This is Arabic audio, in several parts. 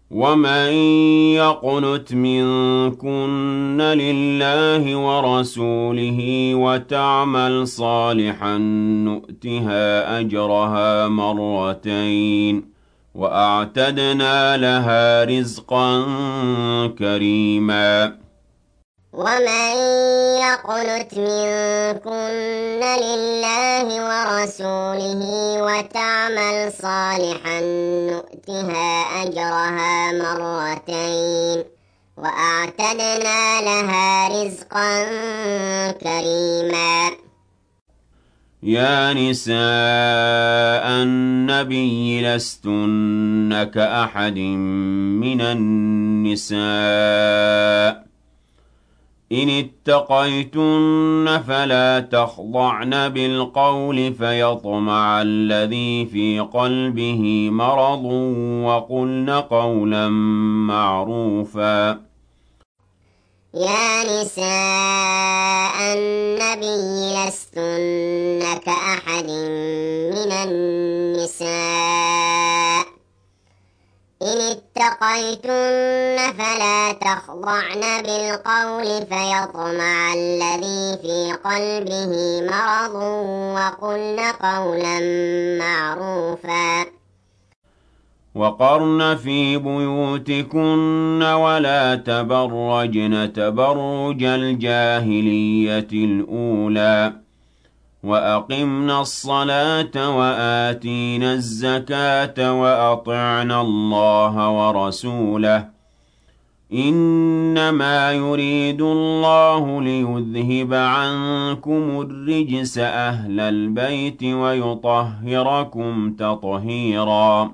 ومن يقنت منكن لله ورسوله وتعمل صالحا نؤتها أجرها مرتين وأعتدنا لها رزقا كريما. ومن يقنت منكن لله ورسوله وتعمل صالحا نؤتها أجرها مرتين وأعتدنا لها رزقا كريما. يا نساء النبي لستن كأحد من النساء إن اتقيتن فلا تخضعن بالقول فيطمع الذي في قلبه مرض وقلن قولا معروفا. يا نساء النبي لستن كأحد من النساء إن اتقيتن فلا تخضعن بالقول فيطمع الذي في قلبه مرض وقلن قولا معروفا. وقرن في بيوتكن ولا تبرجن تبرج الجاهلية الأولى وأقمنا الصلاة وآتينا الزكاة وأطعنا الله ورسوله إنما يريد الله ليذهب عنكم الرجس أهل البيت ويطهركم تطهيرا.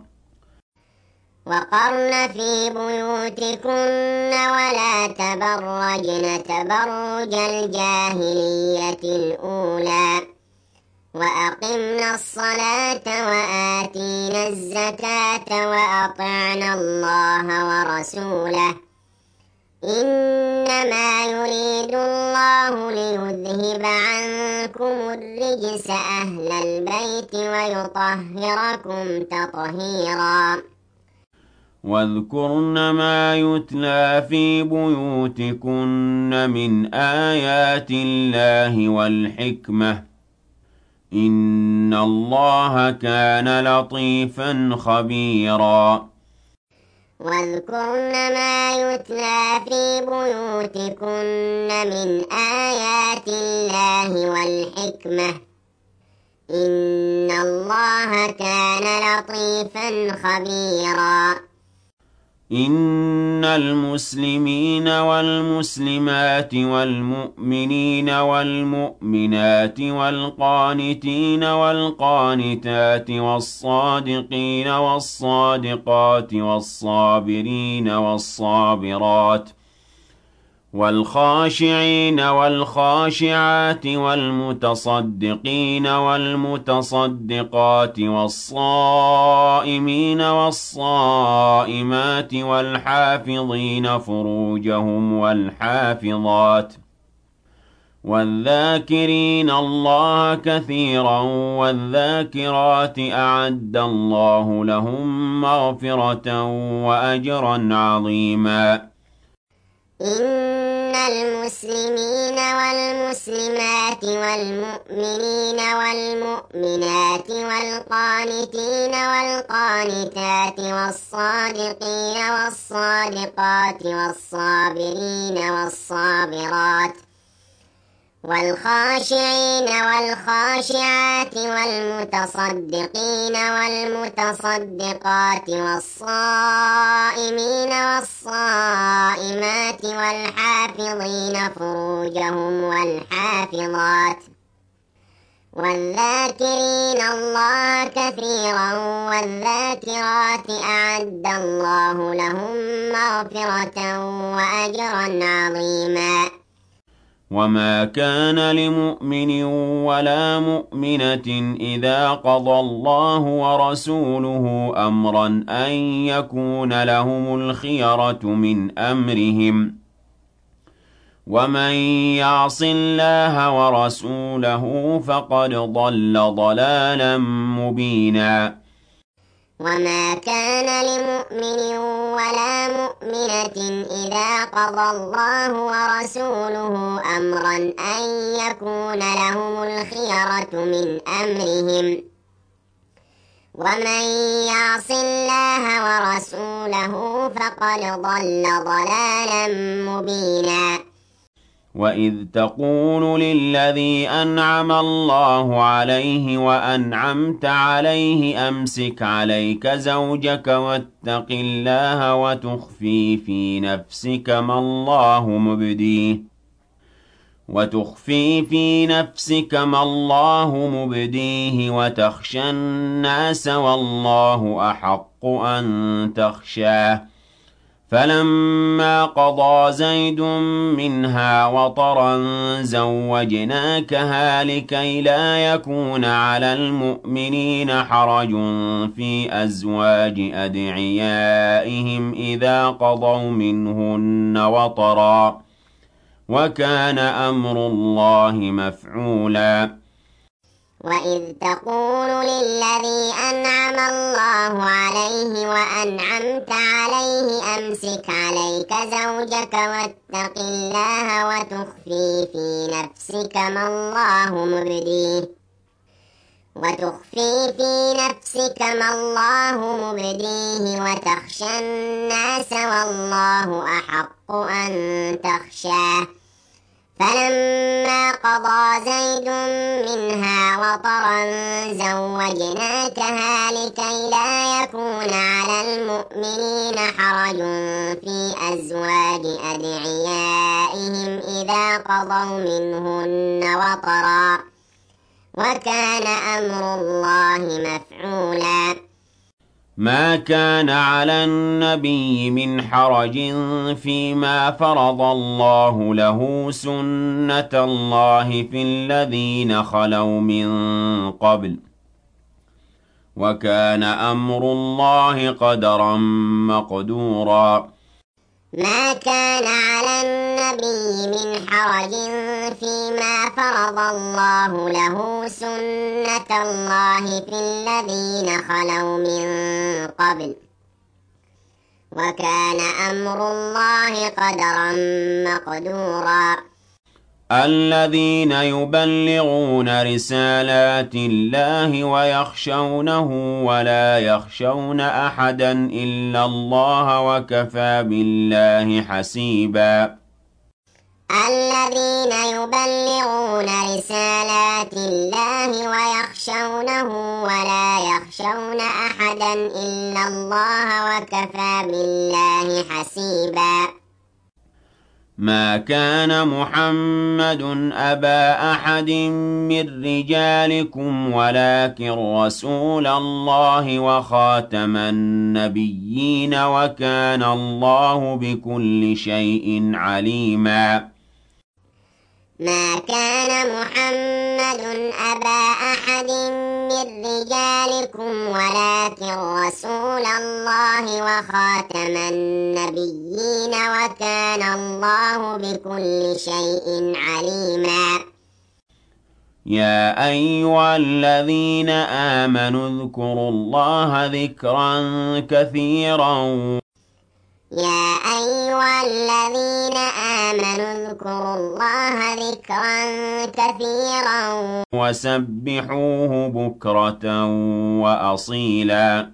وقرن في بيوتكن ولا تبرجن تبرج الجاهلية الأولى وأقمنا الصلاة وآتينا الزكاة وأطعنا الله ورسوله إنما يريد الله ليذهب عنكم الرجس أهل البيت ويطهركم تطهيرا. واذكرن ما يتلى في بيوتكن من آيات الله والحكمة إن الله كان لطيفا خبيرا. واذكرن ما يتلى في بيوتكن من آيات الله والحكمة إن الله كان لطيفا خبيرا. إن المسلمين والمسلمات والمؤمنين والمؤمنات والقانتين والقانتات والصادقين والصادقات والصابرين والصابرات والخاشعين والخاشعات والمتصدقين والمتصدقات والصائمين والصائمات والحافظين فروجهم والحافظات والذاكرين الله كثيرا والذاكرات أعد الله لهم مغفرة وأجرا عظيما. إن المسلمين والمسلمات والمؤمنين والمؤمنات والقانتين والقانتات والصادقين والصادقات والصابرين والصابرات والخاشعين والخاشعات والمتصدقين والمتصدقات والصائمين والصائمات والحافظين فروجهم والحافظات والذاكرين الله كثيرا والذاكرات أعد الله لهم مغفرة وأجرا عظيما. وما كان لمؤمن ولا مؤمنة إذا قضى الله ورسوله أمرا أن يكون لهم الخيرة من أمرهم ومن يعص الله ورسوله فقد ضل ضلالا مبينا. وما كان لمؤمن ولا مؤمنة إذا قضى الله ورسوله أمرا أن يكون لهم الخيرة من أمرهم ومن يعص الله ورسوله فقد ضل ضلالا مبينا وإذ تقول للذي أنعم الله عليه وأنعمت عليه أمسك عليك زوجك واتق الله وتخفي في نفسك ما الله مبديه وتخشى الناس والله أحق أن تخشاه فلما قضى زيد منها وطرا زوجناكها لكي لا يكون على المؤمنين حرج في أزواج أدعيائهم إذا قضوا منهن وطرا وكان أمر الله مفعولا وإذ تقول للذي أنعم الله عليه وأنعمت عليه أمسك عليك زوجك واتق الله وتخفي في نفسك ما الله مبديه وتخشى الناس والله أحق أن تخشاه فلما قضى زيد منها وطرا زوجناكها لكي لا يكون على المؤمنين حرج في أزواج أدعيائهم إذا قضوا منهن وطرا وكان أمر الله مفعولا ما كان على النبي من حرج فيما فرض الله له سنة الله في الذين خلوا من قبل وكان أمر الله قدرا مقدورا ما كان على النبي من حرج فيما فرض الله له سنة الله في الذين خلوا من قبل وكان أمر الله قدرا مقدورا الذين يبلغون رسالات الله ويخشونه ولا يخشون أحدا إلا الله وكفى بالله حسيبا الذين يبلغون رسالات الله ويخشونه ولا يخشون أحدا إلا الله وكفى بالله حسيبا ما كان محمد أبا أحد من رجالكم ولكن رسول الله وخاتم النبيين وكان الله بكل شيء عليما ما كان محمد أبا أحد من رجالكم ولكن رسول الله وخاتم النبيين وكان الله بكل شيء عليما يا أيها الذين آمنوا اذكروا الله ذكرا كثيرا يا أيها الذين آمنوا اذكروا الله ذكرا كثيرا وسبحوه بكرة وأصيلا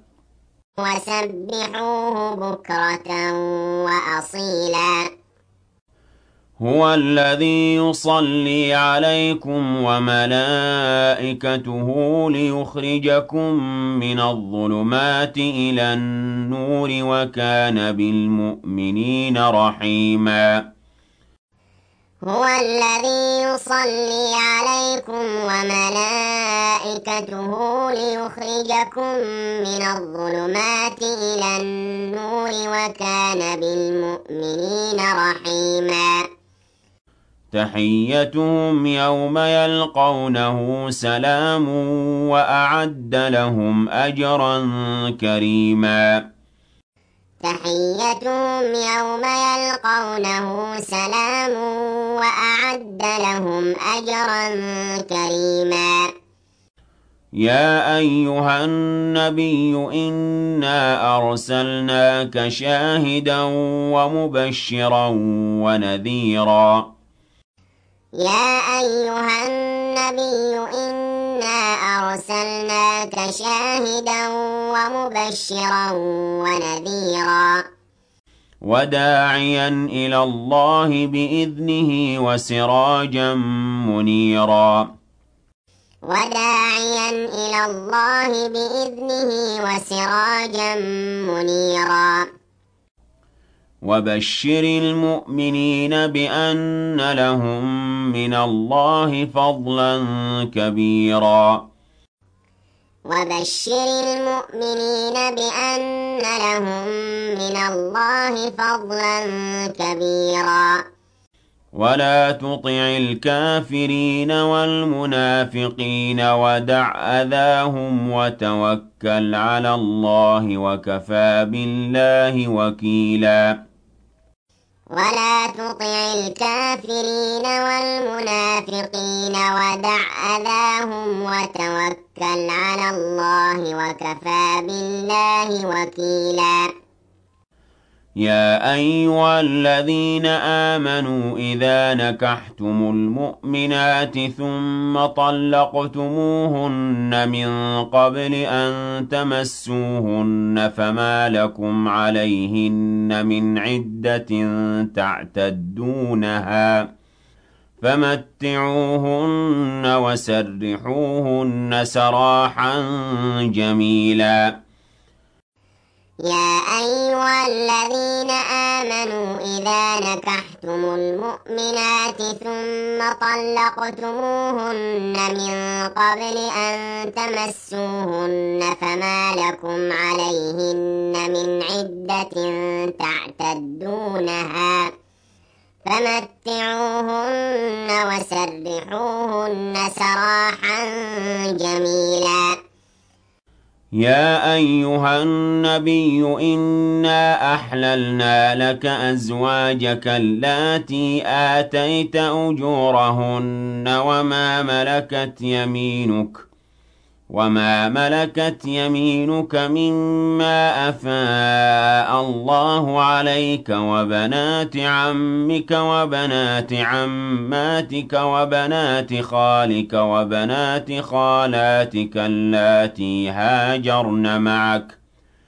هو الذي يصلي عليكم وملائكته ليخرجكم من الظلمات إلى النور وكان بالمؤمنين رحيما هو الذي يصلي عليكم وملائكته ليخرجكم من الظلمات إلى النور وكان بالمؤمنين رحيما تحيتهم يوم يلقونه سلام وأعد لهم أجرا كريما تحيتهم يوم يلقونه سلام وأعد لهم أجرا كريما يا أيها النبي إنا أرسلناك شاهدا ومبشرا ونذيرا يا أيها النبي إنا أرسلناك شاهدا ومبشرا ونذيرا وداعيا إلى الله بإذنه وسراجا منيرا وداعيا إلى الله بإذنه وسراجا منيرا وبشر المؤمنين بأن لهم من الله فضلا كبيرا وبشر المؤمنين بأن لهم من الله فضلا كبيرا ولا تطع الكافرين والمنافقين ودع أذاهم وتوكل على الله وكفى بالله وكيلا ولا تطع الكافرين والمنافقين ودع أذاهم وتوكل على الله وكفى بالله وكيلا يا أيها الذين آمنوا إذا نكحتم المؤمنات ثم طلقتموهن من قبل أن تمسوهن فما لكم عليهن من عدة تعتدونها فمتعوهن وسرحوهن سراحا جميلا يا أيها الذين آمنوا إذا نكحتم المؤمنات ثم طلقتموهن من قبل أن تمسوهن فما لكم عليهن من عدة تعتدونها فمتعوهن وسرحوهن سراحا جميلا يا أيها النبي إنا أحللنا لك أزواجك اللاتي آتيت أجورهن وما ملكت يمينك مما أفاء الله عليك وبنات عمك وبنات عماتك وبنات خالك وبنات خالاتك اللاتي هاجرن معك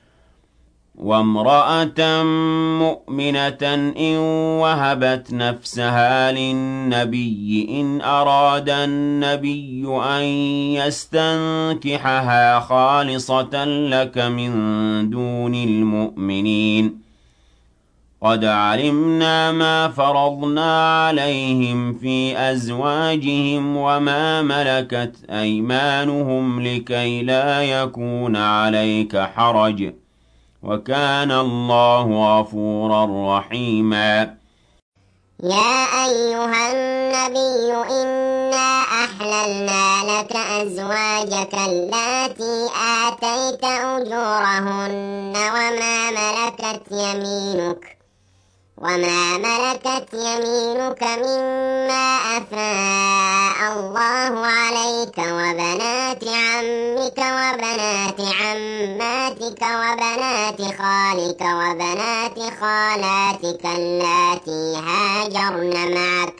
وامرأة مؤمنة إن وهبت نفسها للنبي إن أراد النبي أن يستنكحها خالصة لك من دون المؤمنين قد علمنا ما فرضنا عليهم في أزواجهم وما ملكت أيمانهم لكي لا يكون عليك حرج وكان الله غفورا رحيما يا أيها النبي إنا أحللنا لك أزواجك اللاتي آتيت أجورهن وما ملكت يمينك مما أفاء الله عليك وبنات عمك وبنات عماتك وبنات خالك وبنات خالاتك اللاتي هاجرن معك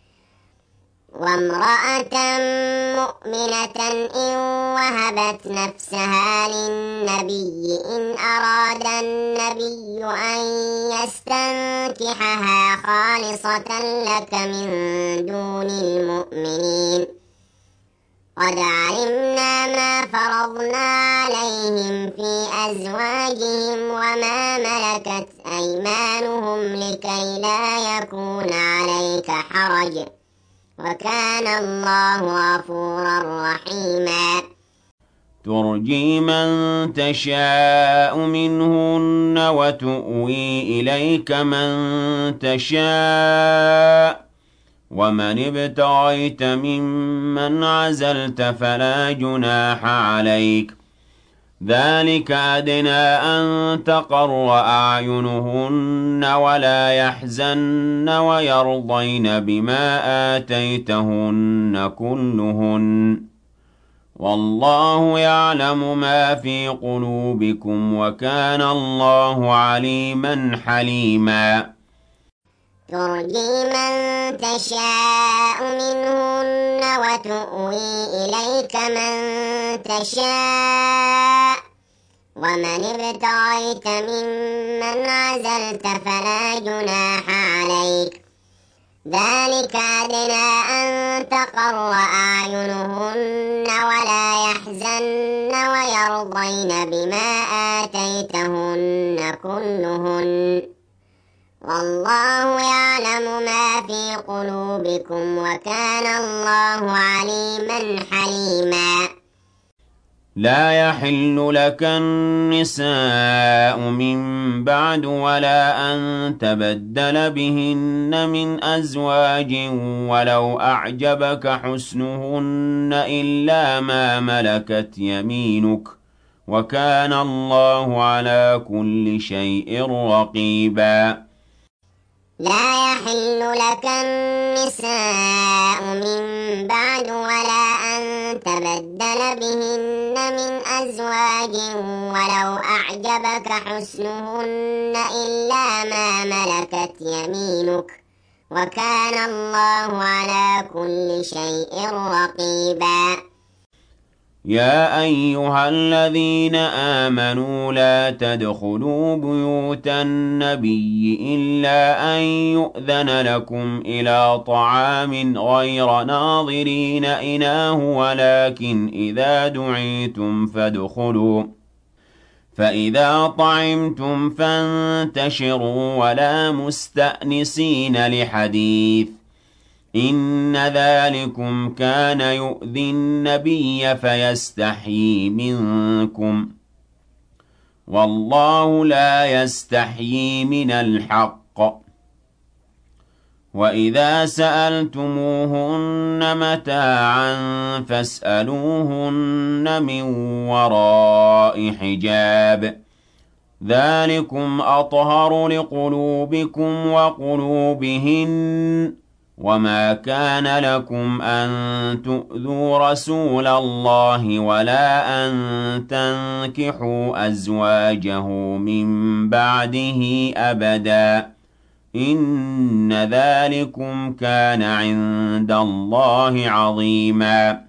وامرأة مؤمنة إن وهبت نفسها للنبي إن أراد النبي أن يستنكحها خالصة لك من دون المؤمنين قد علمنا ما فرضنا عليهم في أزواجهم وما ملكت أيمانهم لكي لا يكون عليك حرج وكان الله غفورا رحيما ترجي من تشاء منهن وتؤوي إليك من تشاء ومن ابتغيت ممن عزلت فلا جناح عليك ذلك أدنى أن تقر أعينهن ولا يحزن ويرضين بما آتيتهن كلهن والله يعلم ما في قلوبكم وكان الله عليما حليما ترجي من تشاء منهن وتؤوي إليك من تشاء ومن ابتغيت ممن عزلت فلا جناح عليك ذلك أدنى أن تقر أعينهن ولا يحزن ويرضين بما آتيتهن كلهن والله يعلم ما في قلوبكم وكان الله عليما حليما لا يحل لك النساء من بعد ولا أن تبدل بهن من أزواج ولو أعجبك حسنهن إلا ما ملكت يمينك وكان الله على كل شيء رقيبا لا يحل لك النساء من بعد ولا أن تبدل بهن من أزواج ولو أعجبك حسنهن إلا ما ملكت يمينك وكان الله على كل شيء رقيبا يا أيها الذين آمنوا لا تدخلوا بيوت النبي إلا أن يؤذن لكم إلى طعام غير ناظرين إناه ولكن إذا دعيتم فادخلوا فإذا طعمتم فانتشروا ولا مستأنسين لحديث إن ذلكم كان يؤذي النبي فيستحيي منكم والله لا يستحيي من الحق وإذا سألتموهن متاعا فاسألوهن من وراء حجاب ذلكم أطهر لقلوبكم وقلوبهن وما كان لكم أن تؤذوا رسول الله ولا أن تنكحوا أزواجه من بعده أبدا إن ذلكم كان عند الله عظيما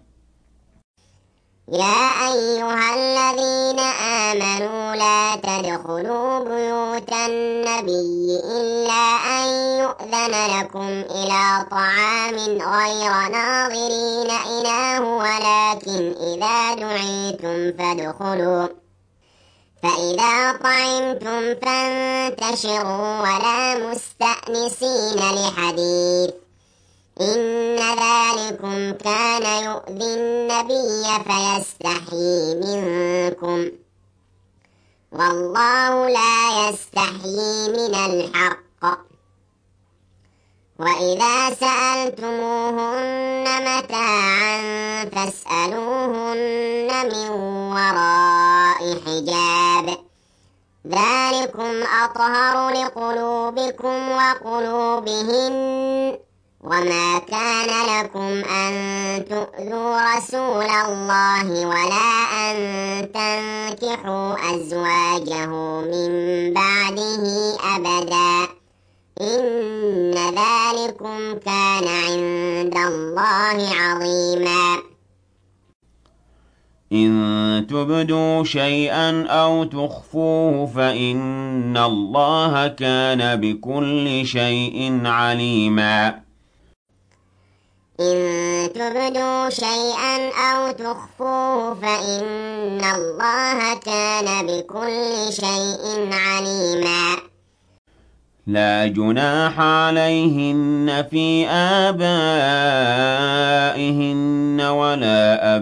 يا أيها الذين آمنوا لا تدخلوا بيوت النبي إلا أن يؤذن لكم إلى طعام غير ناظرين إناه ولكن إذا دعيتم فادخلوا فإذا طعمتم فانتشروا ولا مستأنسين لحديث إن ذلكم كان يؤذي النبي فيستحيي منكم والله لا يستحيي من الحق وإذا سألتموهن متاعا فاسألوهن من وراء حجاب ذلكم أطهر لقلوبكم وقلوبهن وما كان لكم أن تؤذوا رسول الله ولا أن تنكحوا أزواجه من بعده أبدا إن ذلكم كان عند الله عظيما إن تبدوا شيئا أو تخفوه فإن الله كان بكل شيء عليما إن تبدوا شيئا أو تخفوه فإن الله كان بكل شيء عليما لا جناح عليهن في آبائهن ولا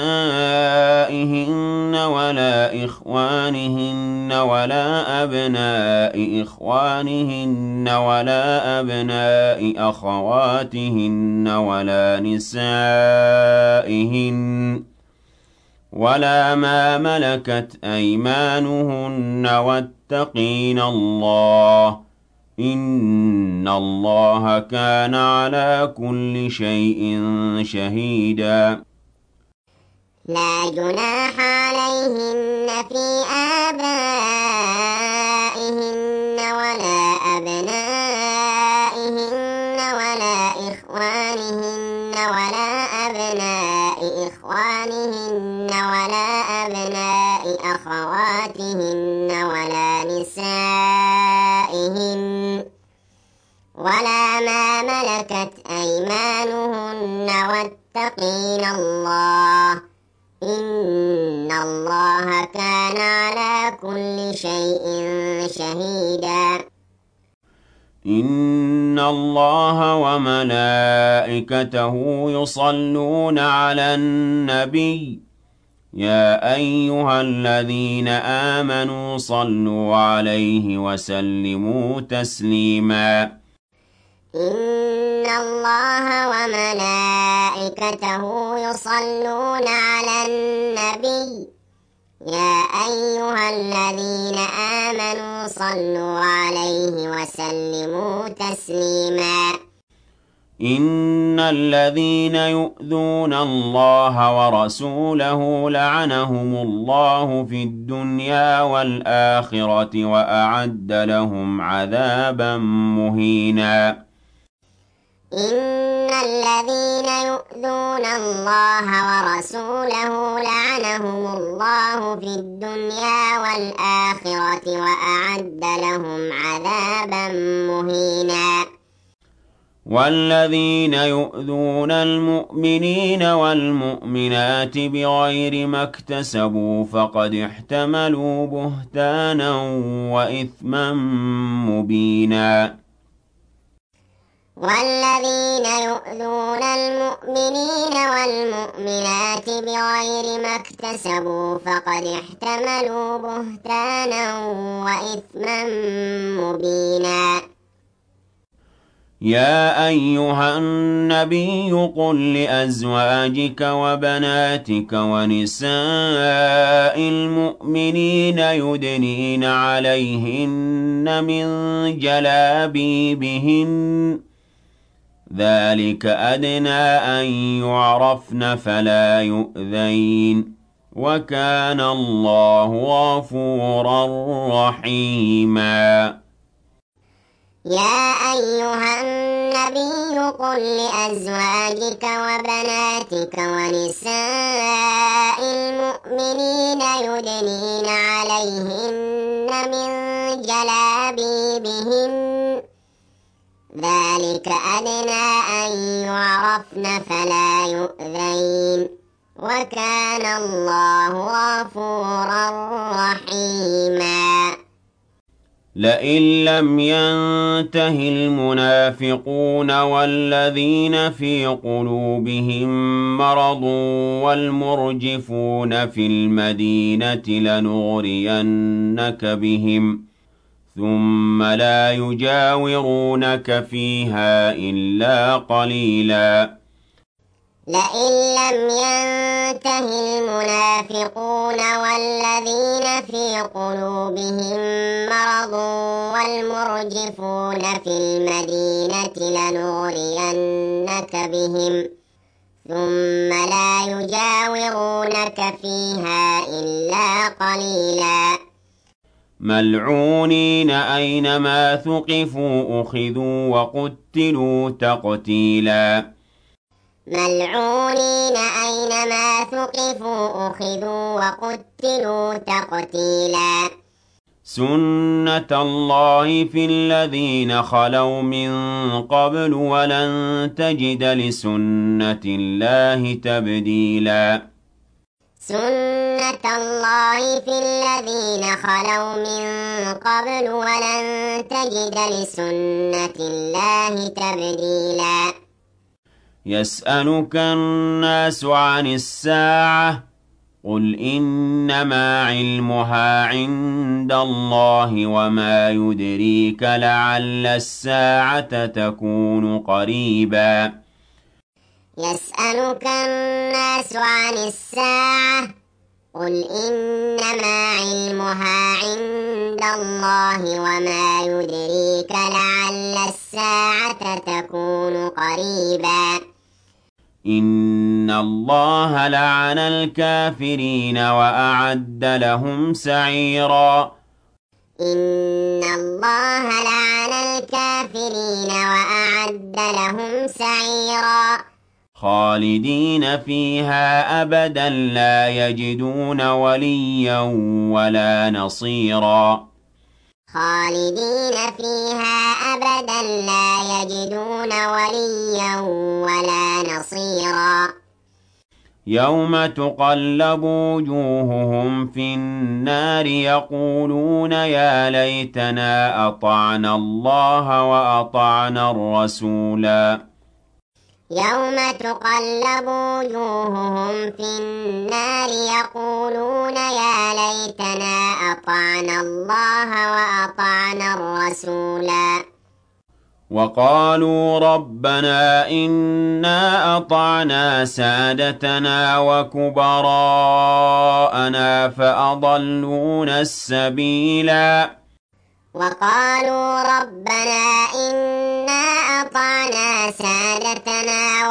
أبنائهن ولا إخوانهن ولا أبناء إخوانهن ولا أبناء أخواتهن ولا نسائهن ولا ما ملكت أيمانهن واتقين الله إن الله كان على كل شيء شهيدا لا جناح عليهن في آبائهن ولا أبنائهن ولا إخوانهن ولا أبناء إخوانهن ولا أبناء أخواتهن ولا نسائهن ولا ما ملكت أيمانهن واتقين الله إن الله كان على كل شيء شهيدا. إن الله وملائكته يصلون على النبي يا أيها الذين آمنوا صلوا عليه وسلموا تسليما. إن الله وملائكته يصلون على النبي يا أيها الذين آمنوا صلوا عليه وسلموا تسليما. إن الذين يؤذون الله ورسوله لعنهم الله في الدنيا والآخرة وأعد لهم عذابا مهينا. إن الذين يؤذون الله ورسوله لعنهم الله في الدنيا والآخرة وأعد لهم عذابا مهينا. والذين يؤذون المؤمنين والمؤمنات بغير ما اكتسبوا فقد احتملوا بهتانا وإثما مبينا. والذين يؤذون المؤمنين والمؤمنات بغير ما اكتسبوا فقد احتملوا بهتانا وإثما مبينا. يا أيها النبي قل لأزواجك وبناتك ونساء المؤمنين يدنين عليهن من جلابيبهن ذلك أدنى أن يعرفن فلا يؤذين وكان الله غفورا رحيما. يا أيها النبي قل لأزواجك وبناتك ونساء المؤمنين يدنين عليهن من جلابيبهن ذلك أدنى أن يعرفن فلا يؤذين وكان الله غفورا رحيما. لئن لم ينته المنافقون والذين في قلوبهم مرض والمرجفون في المدينة لنغرينك بهم ثم لا يجاورونك فيها إلا قليلا. لئن لم ينته المنافقون والذين في قلوبهم مرض والمرجفون في المدينة لنغرينك بهم ثم لا يجاورونك فيها إلا قليلا. ملعونين أينما ثقفوا أخذوا وقتلوا تقتيلا. ملعونين أينما ثقفوا أخذوا وقتلوا تقتيلا. سنة الله في الذين خلوا من قبل ولن تجد لسنة الله تبديلا. سنة الله في الذين خلوا من قبل ولن تجد لسنة الله تبديلا. يسألك الناس عن الساعة قل إنما علمها عند الله وما يدريك لعل الساعة تكون قريبا. يسألك الناس عن الساعة قل إنما علمها عند الله وما يدريك لعل الساعة تكون قريبا. إِنَّ اللَّهَ لَعَنَ الْكَافِرِينَ وَأَعَدَّ لَهُمْ سَعِيرًا إن الله لعن الكافرين وأعد لهم سعيرا خالدين فيها أبدا لا يجدون وليا ولا نصيرا خالدين فيها أبدا لا يجدون وليا ولا نصيرا يوم تقلب وجوههم في النار يقولون يا ليتنا أطعنا الله وأطعنا الرسولا يوم تقلب وجوههم في النار يقولون يا ليتنا أطعنا الله وأطعنا الرسولا وقالوا ربنا إنا أطعنا سادتنا وكبراءنا فأضلونا السبيلا وقالوا ربنا إنا أطعنا سادتنا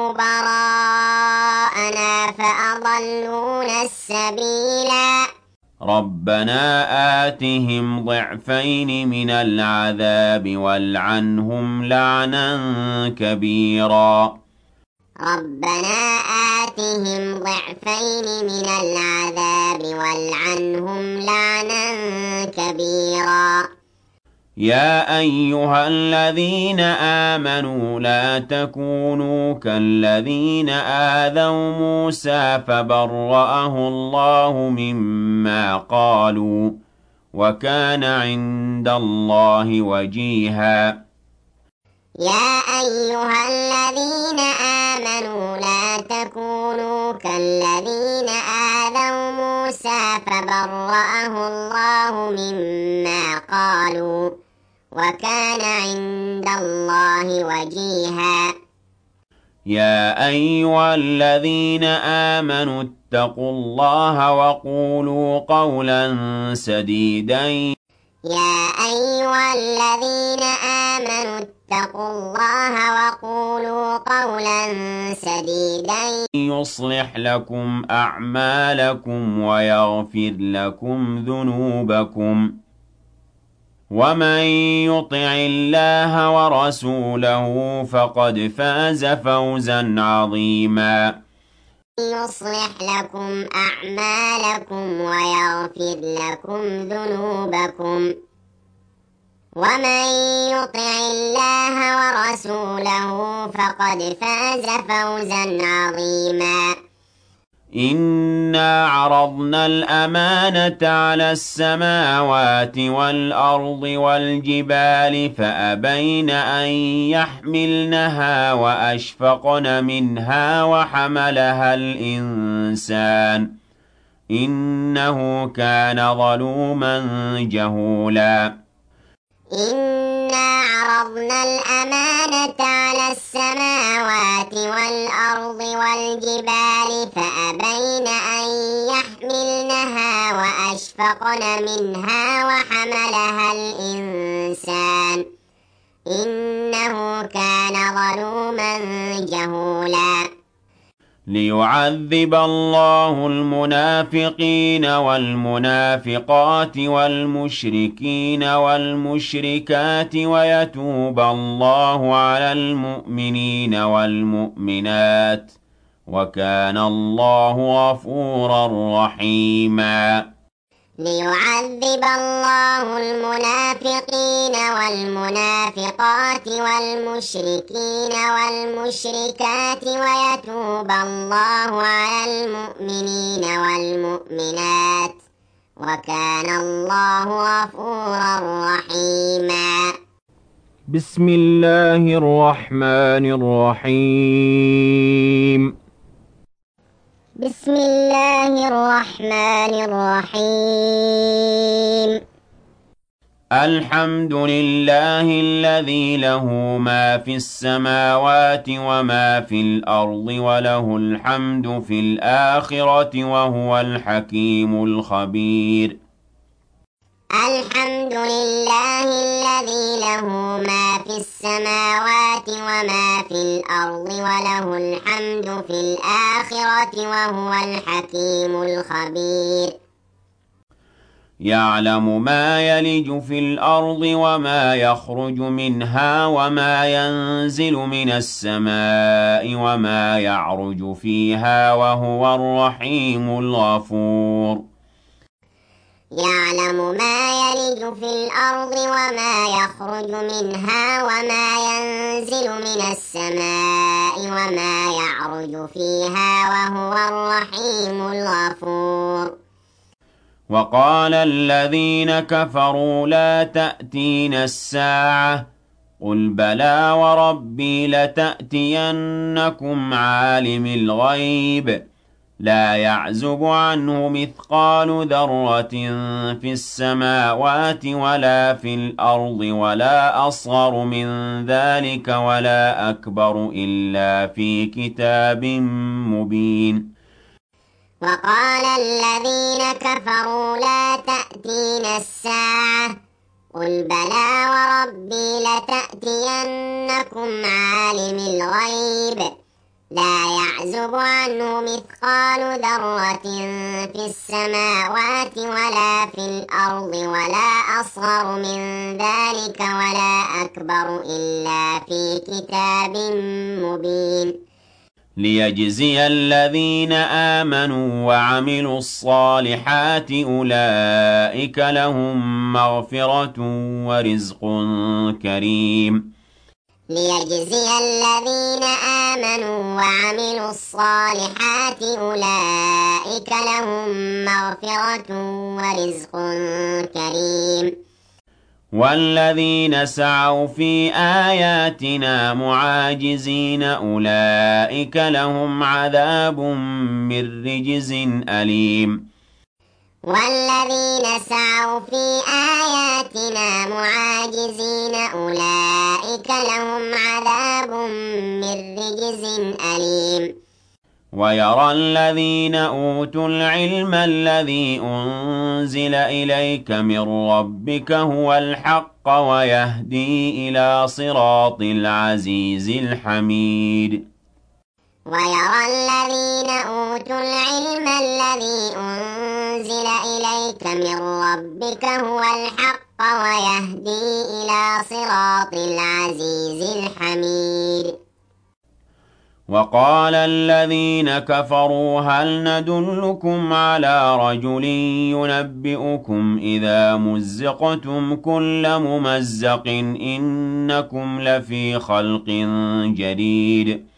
وكبراءنا فأضلونا السبيلا ربنا آتهم ضعفين من العذاب والعنهم لعنا كبيرا ربنا آتهم ضعفين من العذاب والعنهم لعنا كبيرا يا أيها الذين آمنوا لا تكونوا كالذين آذوا موسى فبرأه الله مما قالوا وكان عند الله وجيها يا أيها الذين آمنوا لا تكونوا كالذين آذوا موسى فبرأه الله مما قالوا وكان عند الله وجيها يا أيها الذين آمنوا اتقوا الله وقولوا قولا سديدا يا أيها الذين آمنوا اتقوا الله وقولوا قولا سديدا يصلح لكم أعمالكم ويغفر لكم ذنوبكم ومن يطع الله ورسوله فقد فاز فوزا عظيما يصلح لكم أعمالكم ويغفر لكم ذنوبكم ومن يطع الله ورسوله فقد فاز فوزا عظيما إنا عرضنا الأمانة على السماوات والأرض والجبال فأبين أن يحملنها وأشفقن منها وحملها الإنسان إنه كان ظلوما جهولا إنا عرضنا الأمانة على السماوات والأرض والجبال فأبين أن يحملنها وأشفقن منها وحملها الإنسان إنه كان ظلوما جهولا ليعذب الله المنافقين والمنافقات والمشركين والمشركات ويتوب الله على المؤمنين والمؤمنات وكان الله غفورا رحيما ليعذب الله المنافقين والمنافقات والمشركين والمشركات ويتوب الله على المؤمنين والمؤمنات وكان الله غفورا رحيما بسم الله الرحمن الرحيم بسم الله الرحمن الرحيم الحمد لله الذي له ما في السماوات وما في الأرض وله الحمد في الآخرة وهو الحكيم الخبير الحمد لله الذي له ما في السماوات وما في الأرض وله الحمد في الآخرة وهو الحكيم الخبير يعلم ما يلج في الأرض وما يخرج منها وما ينزل من السماء وما يعرج فيها وهو الرحيم الغفور يعلم ما يلج في الأرض وما يخرج منها وما ينزل من السماء وما يعرج فيها وهو الرحيم الغفور وقال الذين كفروا لا تأتينا الساعة قل بلى وربي لتأتينكم عالم الغيب لا يعزب عنه مثقال ذرة في السماوات ولا في الأرض ولا أصغر من ذلك ولا أكبر إلا في كتاب مبين وقال الذين كفروا لا تأتينا الساعة قل بلى وربي لتأتينكم عالم الغيب لا يعزب عنه مثقال ذرة في السماوات ولا في الأرض ولا أصغر من ذلك ولا أكبر إلا في كتاب مبين ليجزي الذين آمنوا وعملوا الصالحات أولئك لهم مغفرة ورزق كريم ليجزي الذين آمنوا وعملوا الصالحات أولئك لهم مغفرة ورزق كريم والذين سعوا في آياتنا معاجزين أولئك لهم عذاب من رجز أليم والذين سعوا في آياتنا معاجزين أولئك لهم عذاب من رجز أليم ويرى الذين أوتوا العلم الذي أنزل إليك من ربك هو الحق ويهدي إلى صراط العزيز الحميد ويرى الذين أوتوا العلم الذي أنزل إليك من ربك هو الحق ويهدي إلى صراط العزيز الحميد وقال الذين كفروا هل ندلكم على رجل ينبئكم إذا مزقتم كل ممزق إنكم لفي خلق جديد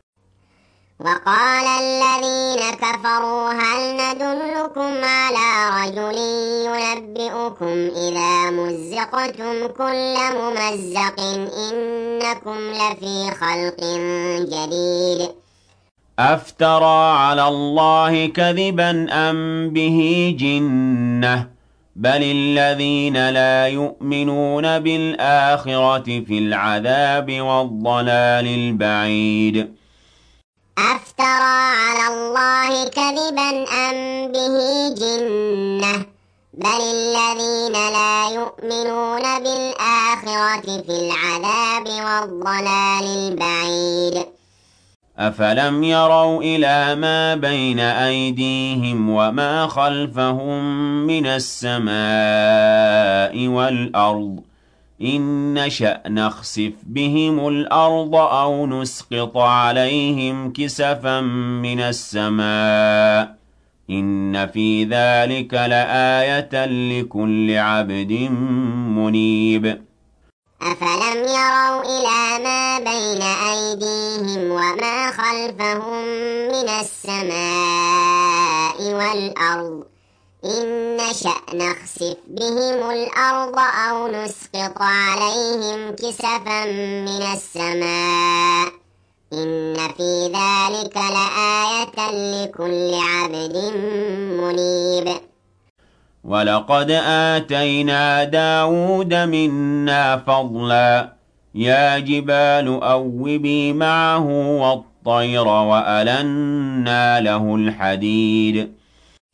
وقال الذين كفروا هل ندلكم على رجل ينبئكم إذا مزقتم كل ممزق إنكم لفي خلق جديد أفترى على الله كذبا أم به جنة بل الذين لا يؤمنون بالآخرة في العذاب والضلال البعيد أفترى على الله كذبا أم به جنة بل الذين لا يؤمنون بالآخرة في العذاب والضلال البعيد أفلم يروا إلى ما بين أيديهم وما خلفهم من السماء والأرض إن نشأ نخسف بهم الأرض أو نسقط عليهم كسفا من السماء إن في ذلك لآية لكل عبد منيب أفلم يروا إلى ما بين أيديهم وما خلفهم من السماء والأرض إن نشأ نخسف بهم الأرض أو نسقط عليهم كسفا من السماء إن في ذلك لآية لكل عبد منيب ولقد آتينا داود منا فضلا يا جبال أوبي معه والطير وألنا له الحديد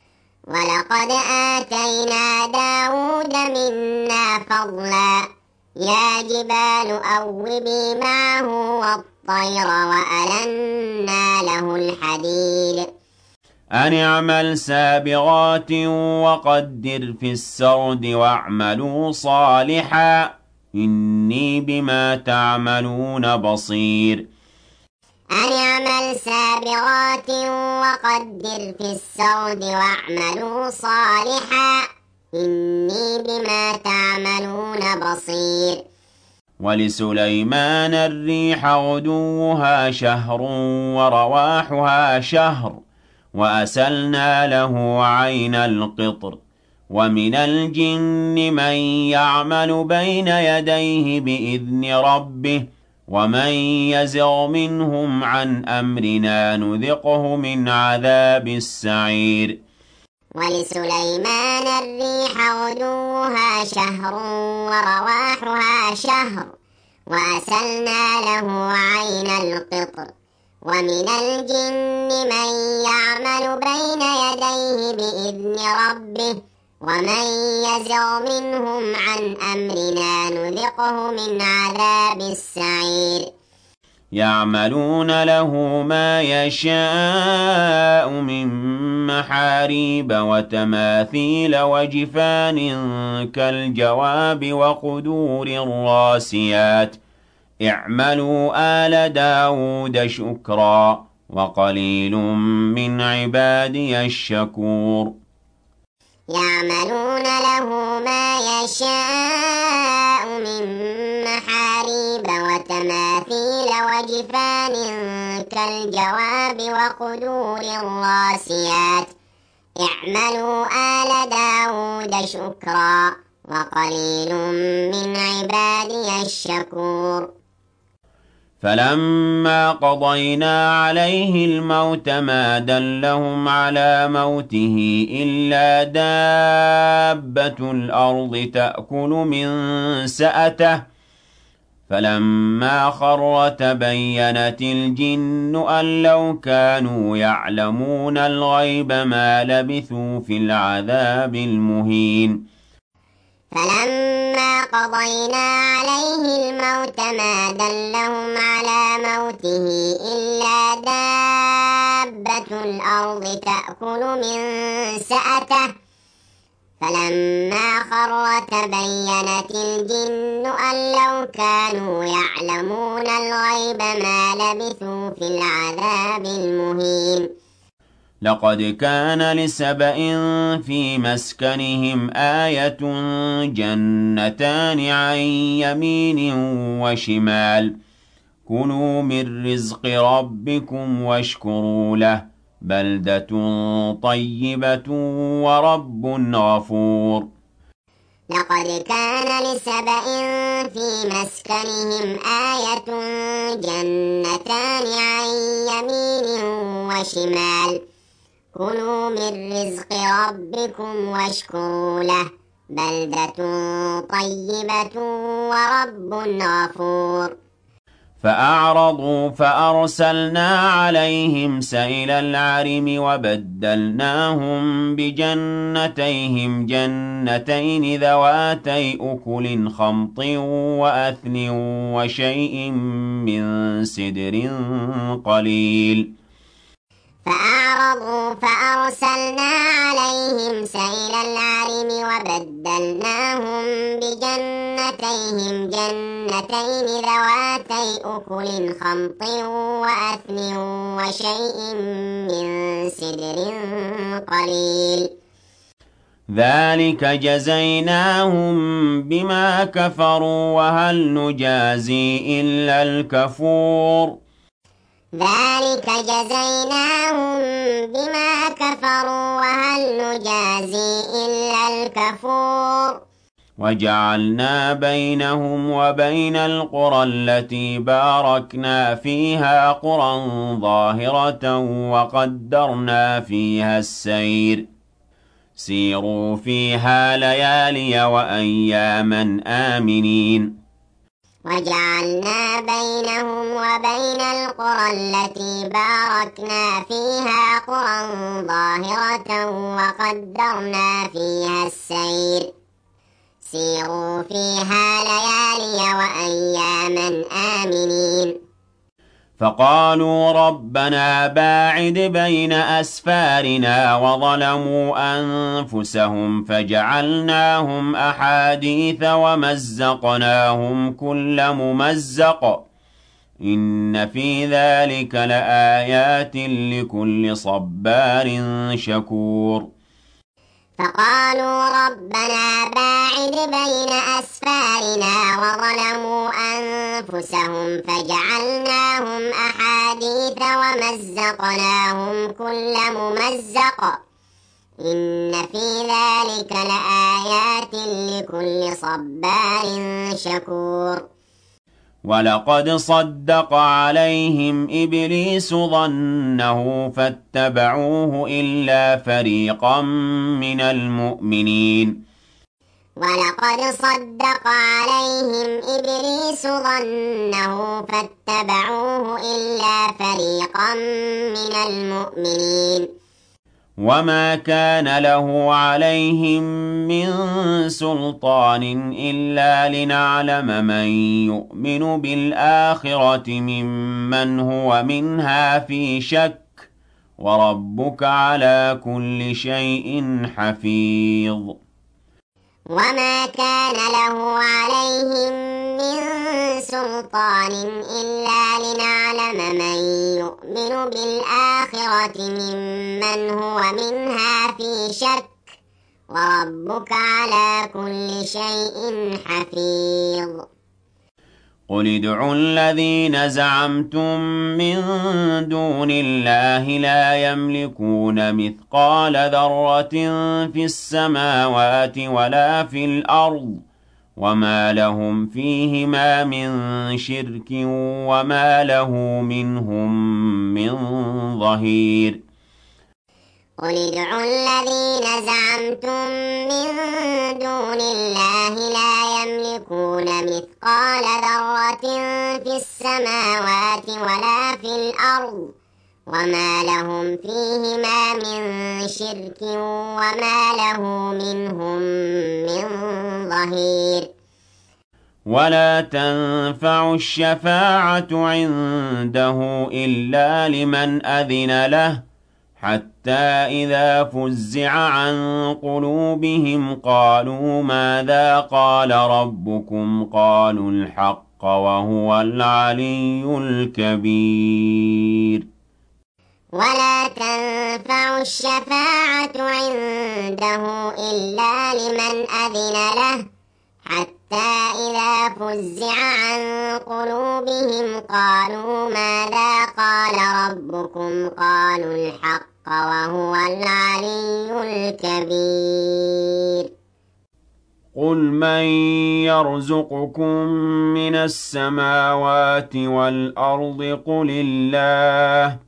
ولقد آتينا داود منا فضلا يا جبال أوبي معه والطير وألنا له الحديد أن اعمل سابغات وقدر في السرد واعملوا صالحا إني بما تعملون بصير. أن اعمل سابغات وقدر في السرد واعملوا صالحا إني بما تعملون بصير. ولسليمان الريح غدوها شهر ورواحها شهر وأسلنا له عين القطر ومن الجن من يعمل بين يديه بإذن ربه ومن يزغ منهم عن أمرنا نذقه من عذاب السعير. ولسليمان الريح غدوها شهر ورواحها شهر وأسلنا له عين القطر ومن الجن من يعمل بين يديه بإذن ربه ومن يزغ منهم عن أمرنا نذقه من عذاب السعير. يعملون له ما يشاء من محاريب وتماثيل وجفان كالجواب وقدور الراسيات اعملوا آل داود شكرا وقليل من عبادي الشكور. يعملون له ما يشاء من محاريب وتماثيل وجفان كالجواب وقدور الراسيات اعملوا آل داود شكرا وقليل من عبادي الشكور. فلما قضينا عليه الموت ما دلهم على موته إلا دابة الأرض تأكل من سأته فلما خر تبينت الجن أن لو كانوا يعلمون الغيب ما لبثوا في العذاب المهين. فلما قضينا عليه الموت ما دلهم على موته إلا دابة الأرض تأكل من سأته فلما خر تبينت الجن أن لو كانوا يعلمون الغيب ما لبثوا في العذاب المهين. لقد كان لسبإ في مسكنهم آية جنتان عن يمين وشمال كلوا من رزق ربكم واشكروا له بلدة طيبة ورب غفور. لقد كان لسبإ في مسكنهم آية جنتان عن يمين وشمال كلوا من رزق ربكم واشكروا له بلدة طيبة ورب غفور. فأعرضوا فأرسلنا عليهم سيل العرم وبدلناهم بجنتيهم جنتين ذواتي أكل خمط وأثل وشيء من سدر قليل. فأعرضوا فأرسلنا عليهم سيل العرم وبدلناهم بجنتيهم جنتين ذواتي أكل خمط وأثل وشيء من سدر قليل. ذلك جزيناهم بما كفروا وهل نجازي إلا الكفور. ذلك جزيناهم بما كفروا وهل نجازي إلا الكفور. وجعلنا بينهم وبين القرى التي باركنا فيها قرى ظاهرة وقدرنا فيها السير سيروا فيها ليالي وأياما آمنين. وجعلنا بينهم وبين القرى التي باركنا فيها قرى ظاهرة وقدرنا فيها السير سيروا فيها ليالي وأياما آمنين فقالوا ربنا باعد بين أسفارنا وظلموا أنفسهم فجعلناهم أحاديث ومزقناهم كل ممزق إن في ذلك لآيات لكل صبار شكور فقالوا ربنا باعد بين أسفارنا وظلموا أنفسهم فجعلناهم أحاديث ومزقناهم كل ممزق إن في ذلك لآيات لكل صبار شكور ولقد صدق عليهم إبليس ظنه فاتبعوه إلا فريقا من المؤمنين ولقد صدق عليهم إبليس ظنه فاتبعوه إلا فريقا من المؤمنين وما كان له عليهم من سلطان إلا لنعلم من يؤمن بالآخرة ممن هو منها في شك وربك على كل شيء حفيظ وما كان له عليهم من سلطان إلا لنعلم من يؤمن بالآخرة ممن هو منها في شك وربك على كل شيء حفيظ قل ادعوا الذين زعمتم من دون الله لا يملكون مثقال ذرة في السماوات ولا في الأرض وما لهم فيهما من شرك وما له منهم من ظهير قل ادعوا الذين زعمتم من دون الله لا يملكون مثقال ذرة في السماوات ولا في الأرض وما لهم فيهما من شرك وما له منهم من ظهير ولا تنفع الشفاعة عنده إلا لمن أذن له حتى إذا فزع عن قلوبهم قالوا ماذا قال ربكم قالوا الحق وهو العلي الكبير ولا تنفع الشفاعة عنده إلا لمن أذن له حتى إذا فزع عن قلوبهم قالوا ماذا قال ربكم قالوا الحق وهو العلي الكبير قل من يرزقكم من السماوات والأرض قل الله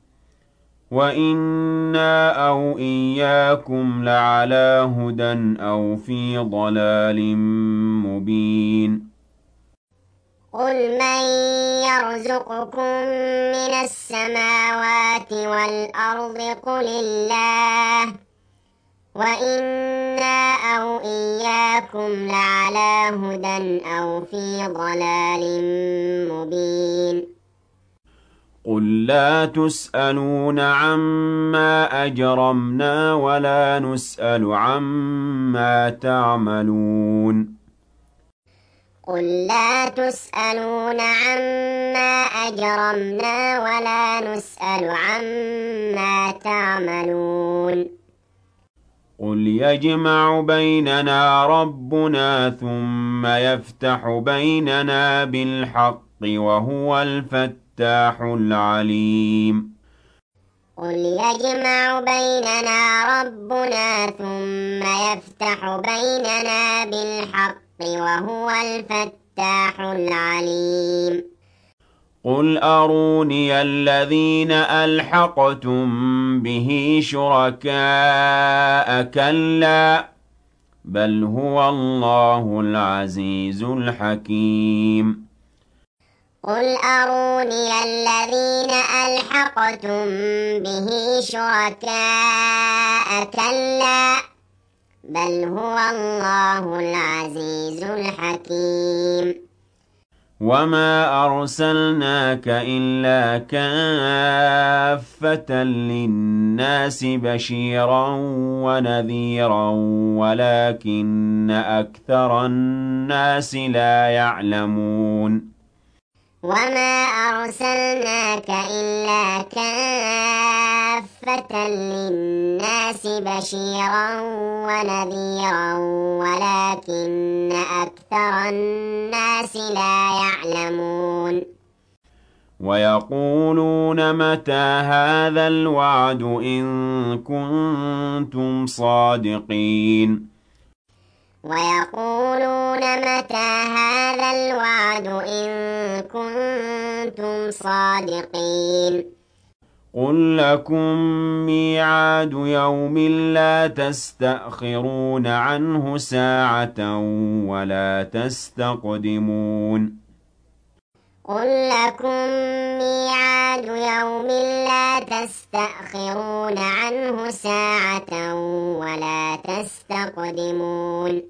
وإنا أو إياكم لعلى هدى أو في ضلال مبين قل من يرزقكم من السماوات والأرض قل الله وإنا أو إياكم لعلى هدى أو في ضلال مبين قل لا تسألون عما أجرمنا ولا نسأل عما تعملون قل لا تسألون عما أجرمنا ولا نسأل عما تعملون قل يجمع بيننا ربنا ثم يفتح بيننا بالحق وهو الفتاح العليم قل يجمع بيننا ربنا ثم يفتح بيننا بالحق وهو الفتاح العليم قل أروني الذين ألحقتم به شركاء كلا بل هو الله العزيز الحكيم قل أروني الذين ألحقتم به شركاء كلا بل هو الله العزيز الحكيم وما أرسلناك إلا كافة للناس بشيرا ونذيرا ولكن أكثر الناس لا يعلمون وما أرسلناك إلا كافة للناس بشيرا ونذيرا ولكن أكثر الناس لا يعلمون ويقولون متى هذا الوعد إن كنتم صادقين ويقولون متى هذا الوعد إن كنتم صادقين قل لكم ميعاد يوم لا تستأخرون عنه ساعة ولا تستقدمون قل لكم ميعاد يوم لا تستأخرون عنه ساعة ولا تستقدمون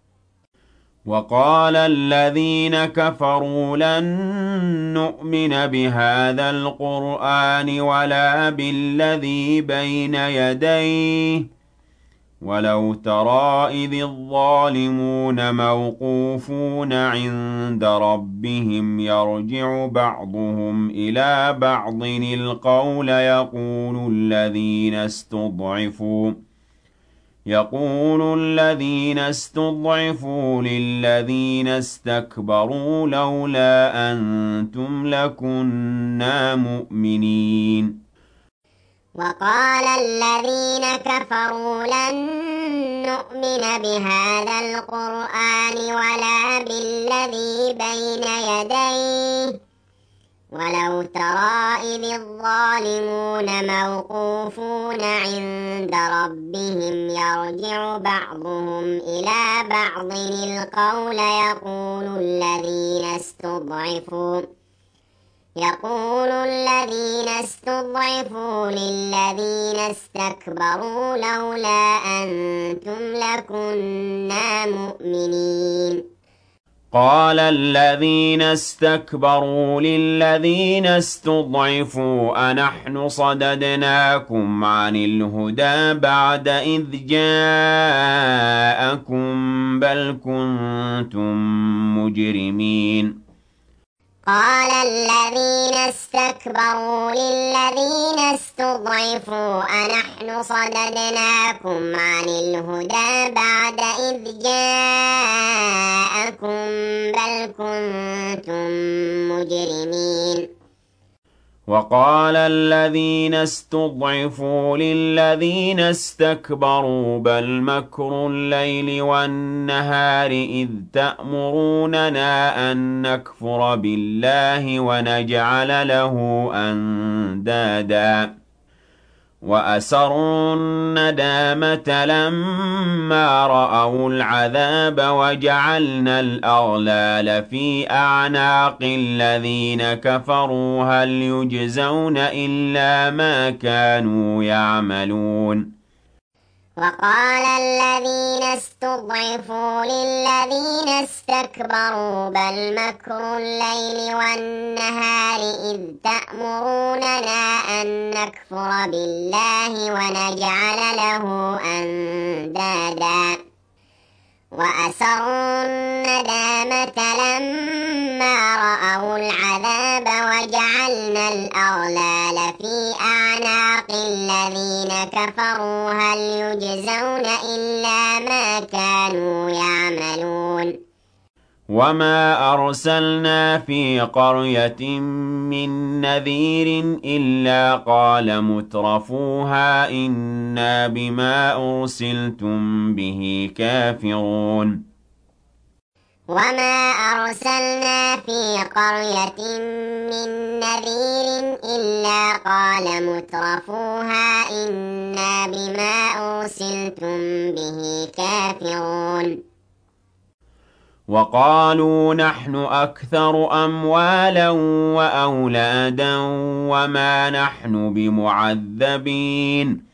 وقال الذين كفروا لن نؤمن بهذا القرآن ولا بالذي بين يديه ولو ترى إذ الظالمون موقوفون عند ربهم يرجع بعضهم إلى بعض القول يقول الذين استضعفوا للذين استكبروا لولا أنتم لكنا مؤمنين وقال الذين كفروا لن نؤمن بهذا القرآن ولا بالذي بين يديه ولو ترى إذ الظالمون موقوفون عند ربهم يرجع بعضهم إلى بعض القول يقول الذين استضعفوا للذين استكبروا لولا أنتم لكنا مؤمنين قال الذين استكبروا للذين استضعفوا أنحن صددناكم عن الهدى بعد إذ جاءكم بل كنتم مجرمين قال الذين استكبروا للذين استضعفوا أنحن صددناكم عن الهدى بعد إذ جاءكم بل كنتم مجرمين وقال الذين استضعفوا للذين استكبروا بل مكر الليل والنهار إذ تأمروننا أن نكفر بالله ونجعل له أندادا وأسروا الندامة لما رأوا العذاب وجعلنا الأغلال في أعناق الذين كفروا هل يجزون إلا ما كانوا يعملون وقال الذين استضعفوا للذين استكبروا بل مكر الليل والنهار إذ تأمروننا أن نكفر بالله ونجعل له أندادا وأسروا الندامة لما رأوا العذاب وجعلنا الأغلال في أعناق الذين كفروا هل يجزون إلا ما كانوا يعملون وما أرسلنا في قرية من نذير إلا قال مترفوها إنا بما أرسلتم به كافرون وما أرسلنا في قرية من نذير إلا قال مترفوها إنا بما أرسلتم به كافرون وقالوا نحن أكثر أموالا وأولادا وما نحن بمعذبين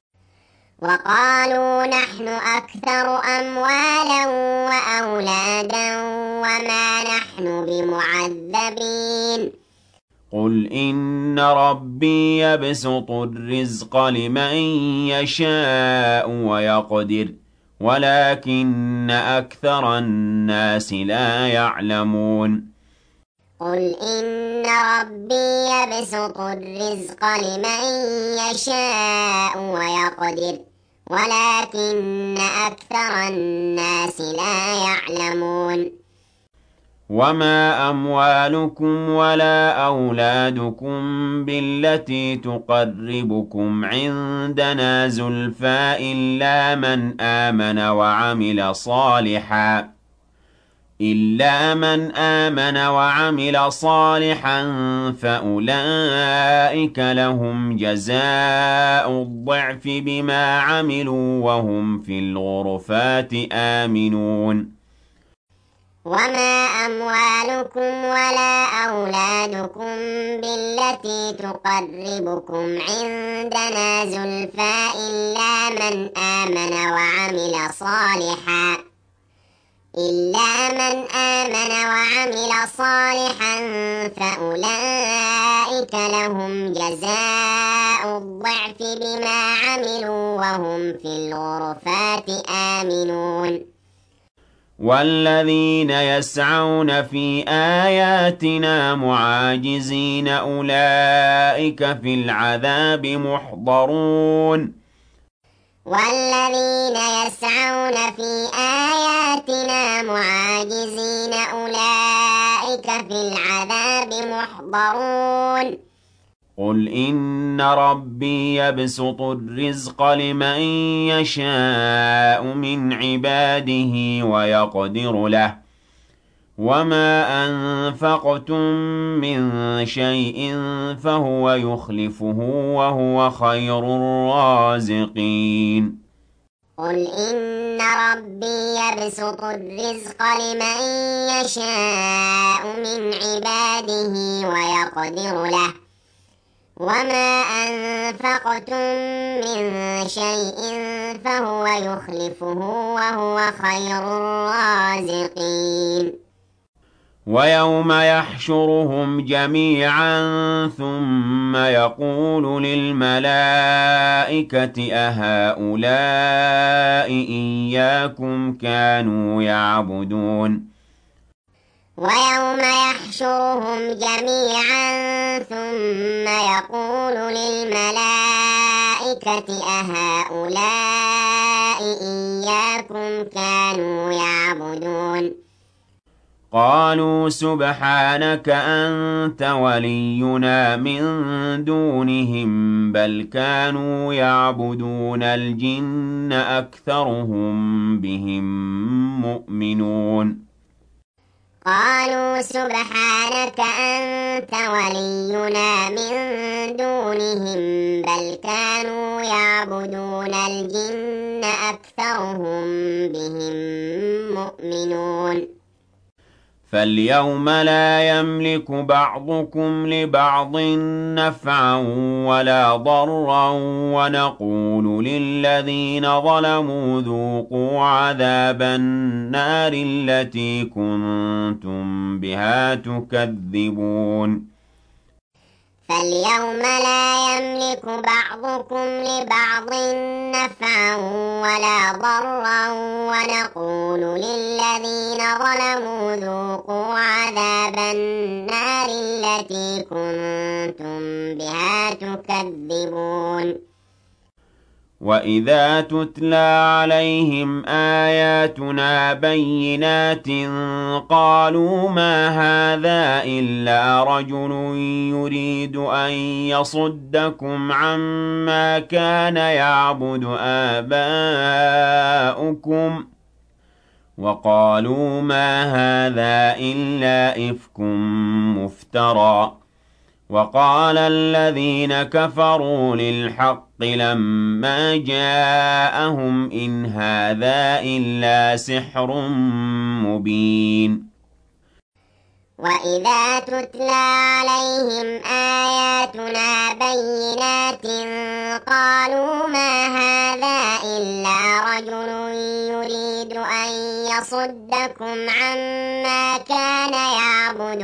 وقالوا نحن أكثر أموالا وأولادا وما نحن بمعذبين قل إن ربي يبسط الرزق لمن يشاء ويقدر ولكن أكثر الناس لا يعلمون قل إن ربي يبسط الرزق لمن يشاء ويقدر ولكن أكثر الناس لا يعلمون وما أموالكم ولا أولادكم بالتي تقربكم عندنا زلفى إلا من آمن وعمل صالحا فأولئك لهم جزاء الضعف بما عملوا وهم في الغرفات آمنون وما أموالكم ولا أولادكم بالتي تقربكم عندنا زلفى إلا من آمن وعمل صالحا فأولئك لهم جزاء الضعف بما عملوا وهم في الغرفات آمنون والذين يسعون في آياتنا معاجزين أولئك في العذاب محضرون والذين يسعون في آياتنا معاجزين أولئك في العذاب محضرون قل إن ربي يبسط الرزق لمن يشاء من عباده ويقدر له وما أنفقتم من شيء فهو يخلفه وهو خير الرازقين قل إن ربي يبسط الرزق لمن يشاء من عباده ويقدر له وما أنفقتم من شيء فهو يخلفه وهو خير الرازقين ويوم يحشرهم جميعا ثم يقول للملائكة أهؤلاء إياكم كانوا يعبدون ويوم يحشرهم جميعا ثم يقول للملائكة أهؤلاء إياكم كانوا يعبدون قالوا سبحانك أنت ولينا من دونهم بل كانوا يعبدون الجن أكثرهم بهم مؤمنون قالوا سبحانك أنت ولينا من دونهم بل كانوا يعبدون الجن أكثرهم بهم مؤمنون فاليوم لا يملك بعضكم لبعض نفعا ولا ضرا ونقول للذين ظلموا ذوقوا عذاب النار التي كنتم بها تكذبون فاليوم لا يملك بعضكم لبعض نفعا ولا ضرا ونقول للذين ظلموا ذوقوا عذاب النار التي كنتم بها تكذبون وَإِذَا تُتْلَىٰ عَلَيْهِمْ آيَاتُنَا بَيِّنَاتٍ قَالُوا مَا هَٰذَا إِلَّا رَجُلٌ يُرِيدُ أَن يَصُدَّكُمْ عَمَّا كَانَ يَعْبُدُ آبَاؤُكُمْ ۖ وَقَالُوا مَا هَٰذَا إِلَّا إِفْكٌ مُّفْتَرًى وقال الذين كفروا للحق لما جاءهم إن هذا إلا سحر مبين وإذا تتلى عليهم آياتنا بينات قالوا ما هذا إلا رجل يريد أن يصدكم عما كان يعبد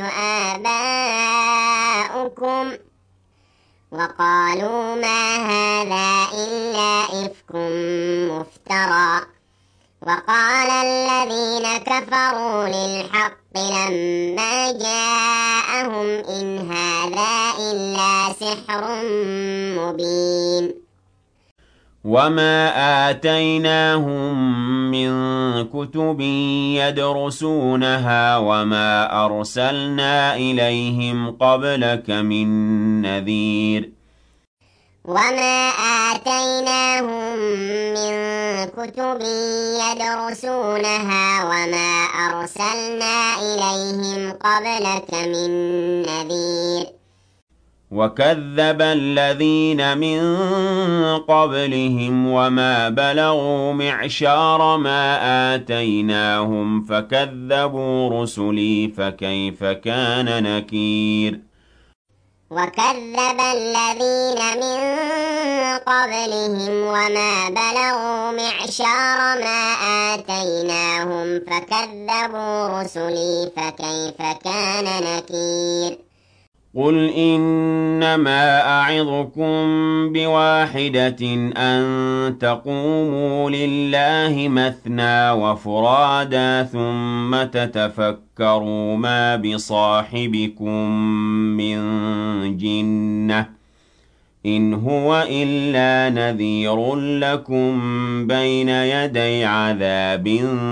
آباؤكم وقالوا ما هذا إلا إفك مفترى وقال الذين كفروا للحق لما جاءهم إن هذا إلا سحر مبين وما آتيناهم من كتب يدرسونها وما أرسلنا إليهم قبلك من نذير وما آتيناهم من كتب يدرسونها وما أرسلنا إليهم قبلك من نذير وكذب الذين من قبلهم وما بلغوا معشار ما آتيناهم فكذبوا رسلي فكيف كان نكير وكذب الذين من قبلهم وما بلغوا معشار ما آتيناهم فكذبوا رسلي فكيف كان نكير قل إنما أعظكم بواحدة أن تقوموا لله مثنى وفرادا ثم تتفكروا ما بصاحبكم من جنة إن هو إلا نذير لكم بين يدي عذاب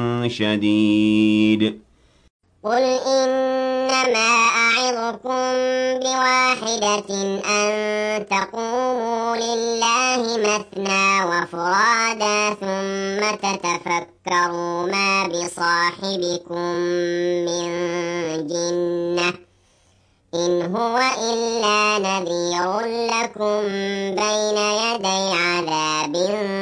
شديد قل إنما أعظكم بواحدة أن تقوموا لله مثنى وفرادا ثم تتفكروا ما بصاحبكم من جنة إن هو إلا نذير لكم بين يدي عذاب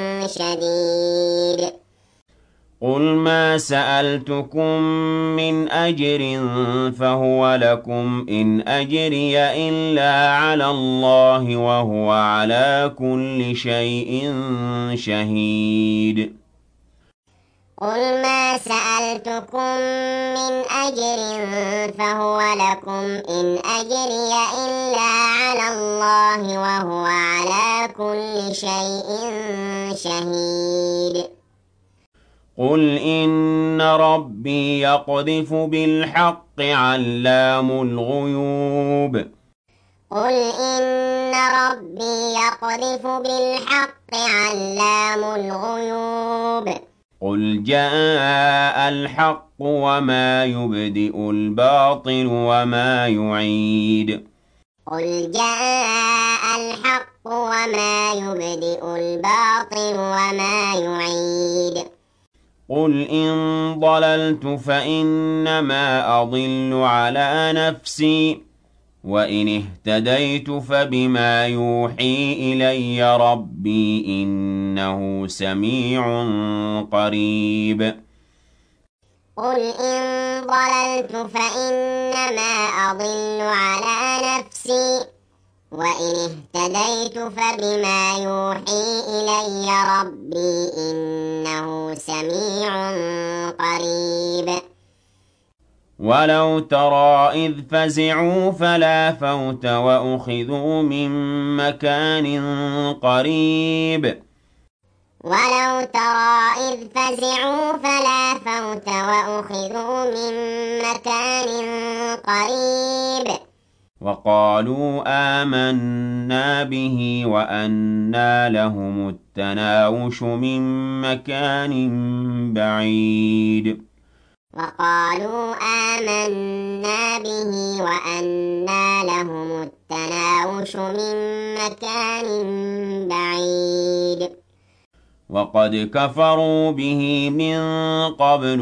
شديد قل ما سألتكم من أجر فهو لكم إن أجري إلا على الله وهو على كل شيء شهيد قل ما سألتكم من أجر فهو لكم إن أجري إلا على الله وهو على كل شيء شهيد قل إن ربي يقذف بالحق علام الغيوب قل إن ربي يقذف بالحق علام الغيوب قل جاء الحق وما يبدئ الباطل وما يعيد قل جاء الحق وما يبدئ الباطل وما يعيد قل إن ضللت فإنما أضل على نفسي وإن اهتديت فبما يوحي إلي ربي إنه سميع قريب قل إن ضللت فإنما أضل على نفسي وإن اهتديت فبما يوحي إلي ربي إنه سميع قريب ولو ترى إذ فزعوا فلا فوت وأخذوا من مكان قريب ولو ترى إذ فزعوا فلا فوت وأخذوا من مكان قريب وقالوا آمنا به وأنى لهم التناوش من مكان بعيد وقالوا آمنا به وأنى لهم التناوش من مكان بعيد وقد كفروا به من قبل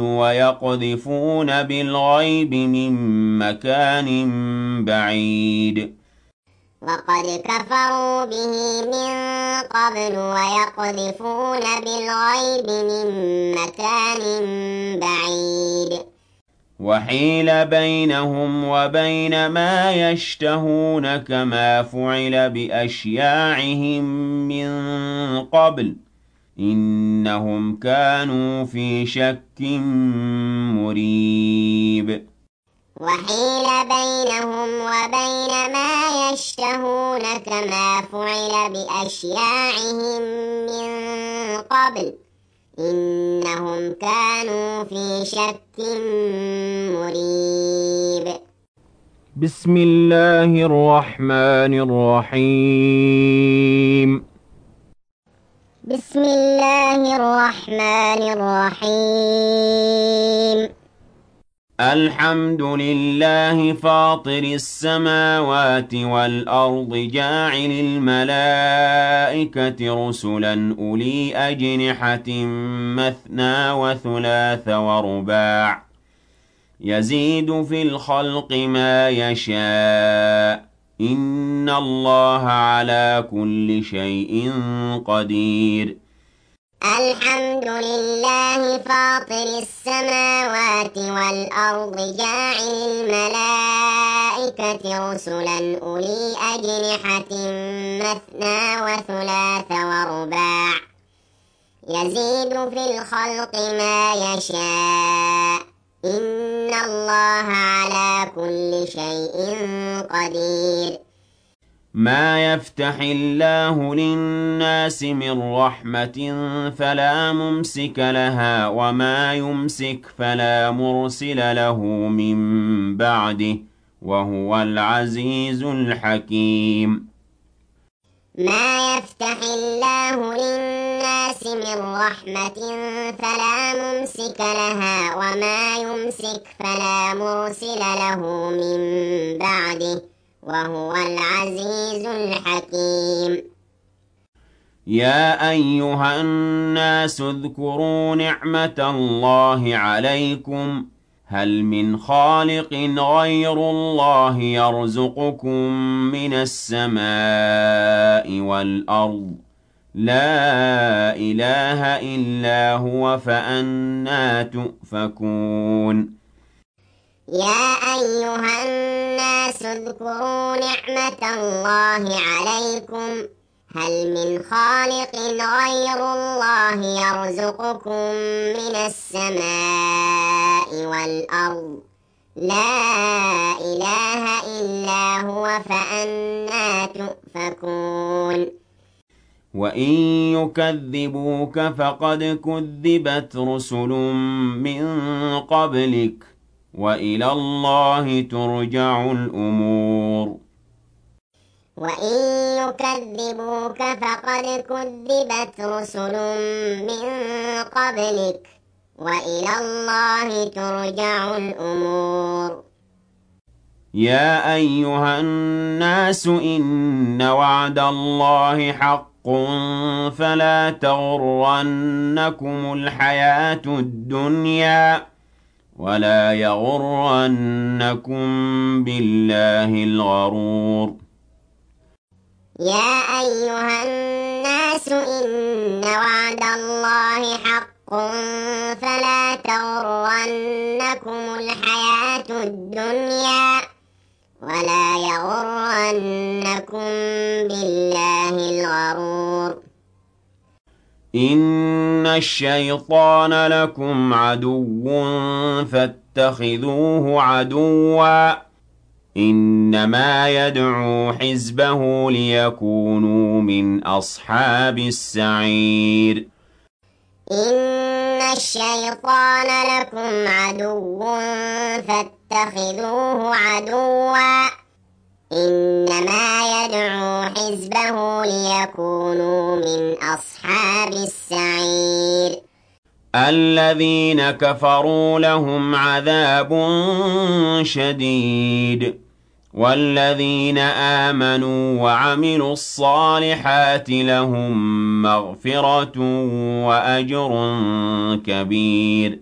ويقذفون بالغيب من مكان بعيد وقد كفروا به من قبل ويقذفون بالغيب من مكان بعيد وحيل بينهم وبين ما يشتهون كما فعل بأشياعهم من قبل إنهم كانوا في شك مريب وحيل بينهم وبين ما يشتهون كما فعل بأشياعهم من قبل إنهم كانوا في شك مريب بسم الله الرحمن الرحيم بسم الله الرحمن الرحيم الحمد لله فاطر السماوات والأرض جاعل الملائكة رسلا أولي أجنحة مثنى وثلاث ورباع يزيد في الخلق ما يشاء إن الله على كل شيء قدير الحمد لله فاطر السماوات والأرض جاعل الملائكة رسلا أولي أجنحة مثنى وثلاث ورباع يزيد في الخلق ما يشاء إن الله على كل شيء قدير ما يفتح الله للناس من رحمة فلا ممسك لها وما يمسك فلا مرسل له من بعده وهو العزيز الحكيم ما يفتح الله للناس من رحمة فلا ممسك لها وما يمسك فلا مرسل له من بعده وهو العزيز الحكيم يا أيها الناس اذكروا نعمة الله عليكم هل من خالق غير الله يرزقكم من السماء والأرض لا إله إلا هو فأنى تؤفكون يا أيها الناس اذكروا نعمة الله عليكم هل من خالق غير الله يرزقكم من السماء والأرض لا إله إلا هو فأنى تؤفكون وإن يكذبوك فقد كذبت رسل من قبلك وإلى الله ترجع الأمور وإن يكذبوك فقد كذبت رسل من قبلك وإلى الله ترجع الأمور يا أيها الناس إن وعد الله حق فلا تغرنكم الحياة الدنيا ولا يغرنكم بالله الغرور يا أيها الناس إن وعد الله حق فلا تغرنكم الحياة الدنيا ولا يغرنكم بالله الغرور إن الشيطان لكم عدو فاتخذوه عدوا إنما يدعو حزبه ليكونوا من أصحاب السعير إن الشيطان لكم عدو فاتخذوه عدوا إنما يدعو حزبه ليكونوا من أصحاب السعير الذين كفروا لهم عذاب شديد والذين آمنوا وعملوا الصالحات لهم مغفرة وأجر كبير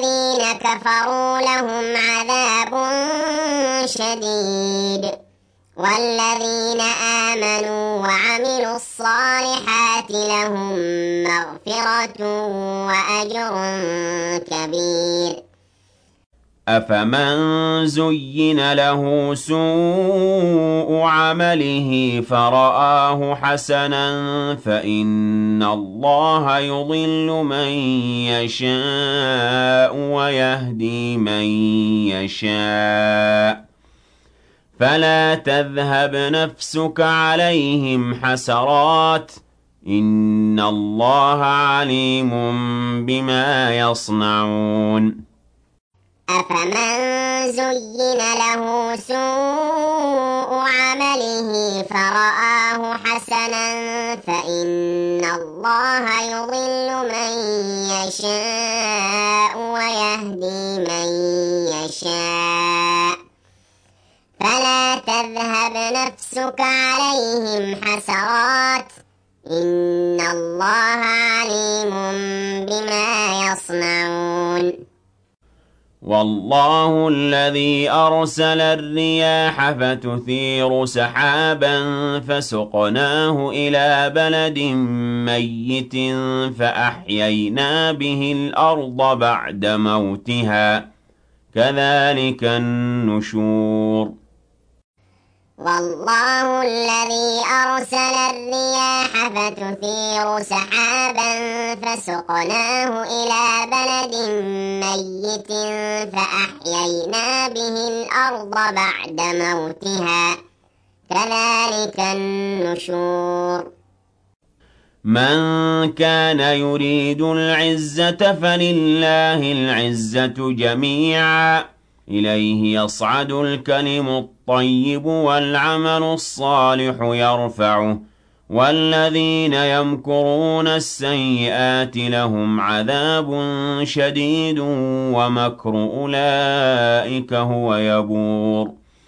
الذين كفروا لهم عذاب شديد والذين آمنوا وعملوا الصالحات لهم مغفرة وأجر كبير. أفمن زين له سوء عمله فرآه حسنا فإن الله يضل من يشاء ويهدي من يشاء فلا تذهب نفسك عليهم حسرات إن الله عليم بما يصنعون. أفمن زين له سوء عمله فرآه حسنا فإن الله يضل من يشاء ويهدي من يشاء فلا تذهب نفسك عليهم حسرات إن الله عليم بما يصنعون. والله الذي أرسل الرياح فتثير سحابا فسقناه إلى بلد ميت فأحيينا به الأرض بعد موتها كذلك النشور. والله الذي أرسل الرياح فتثير سحابا فسقناه إلى بلد ميت فأحيينا به الأرض بعد موتها كذلك النشور. من كان يريد العزة فلله العزة جميعا إليه يصعد الكلم الطيب والعمل الصالح يرفعه والذين يمكرون السيئات لهم عذاب شديد ومكر أولئك هو يبور.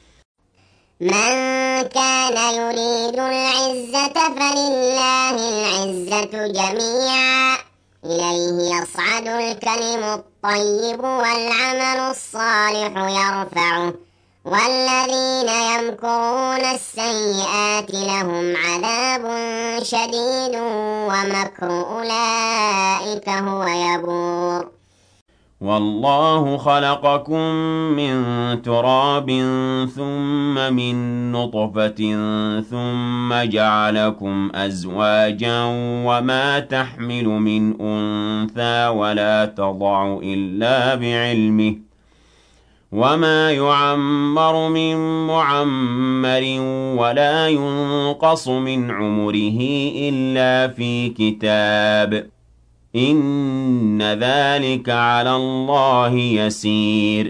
من كان يريد العزة فلله العزة جميعا إليه يصعد الكلم الطيب والعمل الصالح يرفعه والذين يمكرون السيئات لهم عذاب شديد ومكر أولئك هو يبور. والله خلقكم من تراب ثم من نطفة ثم جعلكم أزواجا وما تحمل من أنثى ولا تضع إلا بعلمه وما يعمر من معمر ولا ينقص من عمره إلا في كتاب إن ذلك على الله يسير.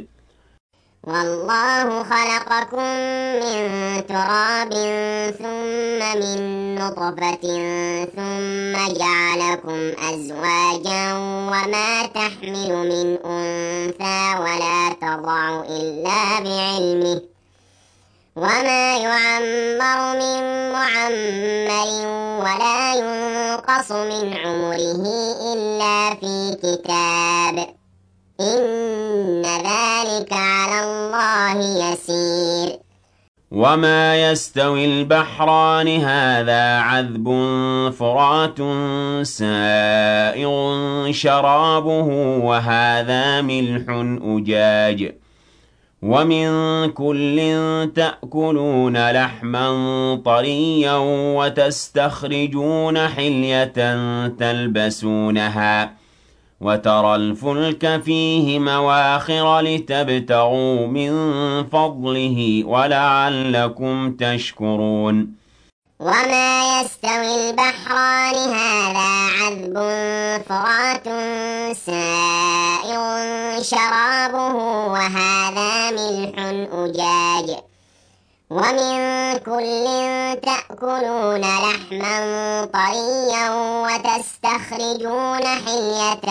والله خلقكم من تراب ثم من نطفة ثم جعلكم أزواجا وما تحمل من أنثى ولا تضع إلا بعلمه وما يعمر من معمر ولا ينقص من عمره إلا في كتاب إن ذلك على الله يسير. وما يستوي البحران هذا عذب فرات سائغ شرابه وهذا ملح أجاج ومن كل تأكلون لحما طريا وتستخرجون حلية تلبسونها وترى الفلك فيه مواخر لتبتغوا من فضله ولعلكم تشكرون. وما يستوي البحران هذا عذب فرات سائغ شرابه وهذا ملح أجاج ومن كل تأكلون لحما طريا وتستخرجون حلية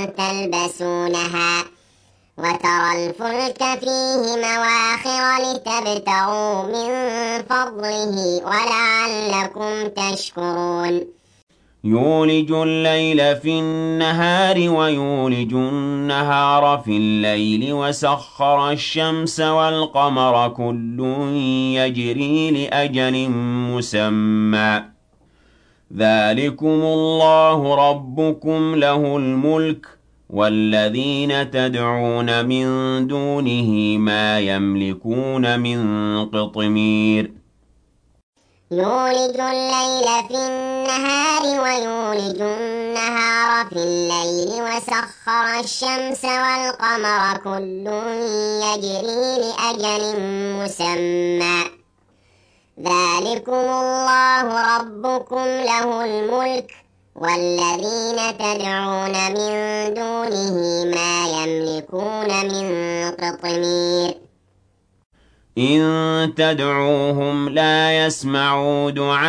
تلبسونها وترى الفلك فيه مواخر لتبتغوا من فضله ولعلكم تشكرون. يولج الليل في النهار ويولج النهار في الليل وسخر الشمس والقمر كل يجري لأجل مسمى ذلكم الله ربكم له الملك والذين تدعون من دونه ما يملكون من قطمير يولج الليل في النهار ويولج النهار في الليل وسخر الشمس والقمر كل يجري لأجل مسمى ذلكم الله ربكم له الملك والذين تدعون من دونه ما يملكون من قطمير إن تدعوهم لا يسمعوا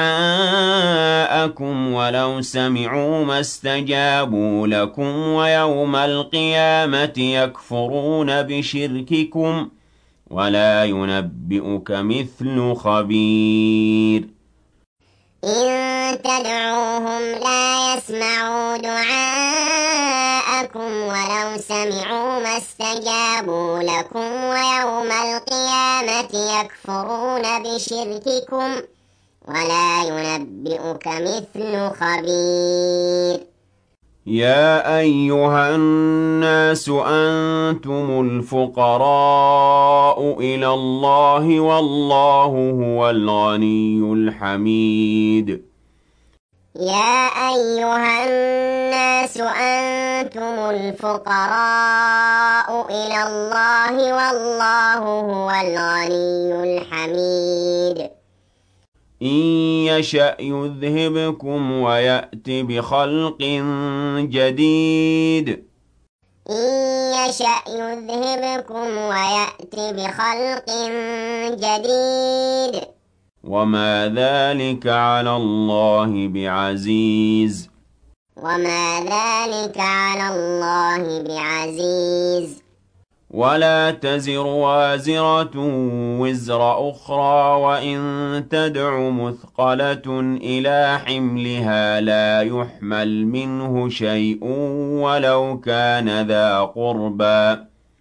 دعاءكم ولو سمعوا ما استجابوا لكم ويوم القيامة يكفرون بشرككم ولا ينبئك مثل خبير إن تدعوهم لا يسمعوا دعاءكم ولو سمعوا ما استجابوا لكم ويوم القيامة يكفرون بشرككم ولا ينبئك مثل خبير يا أيها الناس أنتم الفقراء إلى الله والله هو الغني الحميد يا أيها الناس أنتم الفقراء إلى الله والله هو الغني الحميد إن يشأ يذهبكم ويأت بخلق جديد إن يشأ يذهبكم ويأت بخلق جديد وما ذلك على الله بعزيز وما ذلك على الله بعزيز ولا تزر وازرة وزر أخرى وإن تدع مثقلة إلى حملها لا يحمل منه شيء ولو كان ذا قربى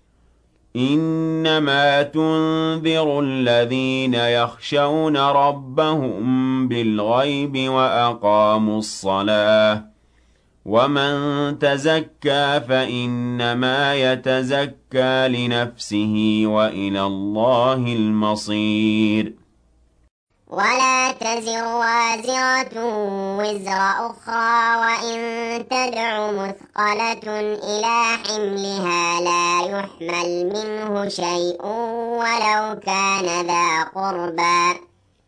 إنما تنذر الذين يخشون ربهم بالغيب وأقاموا الصلاة ومن تزكى فإنما يتزكى لنفسه وإلى الله المصير ولا تزر وازرة وزر أخرى وإن تدع مثقلة إلى حملها لا يحمل منه شيء ولو كان ذا قربى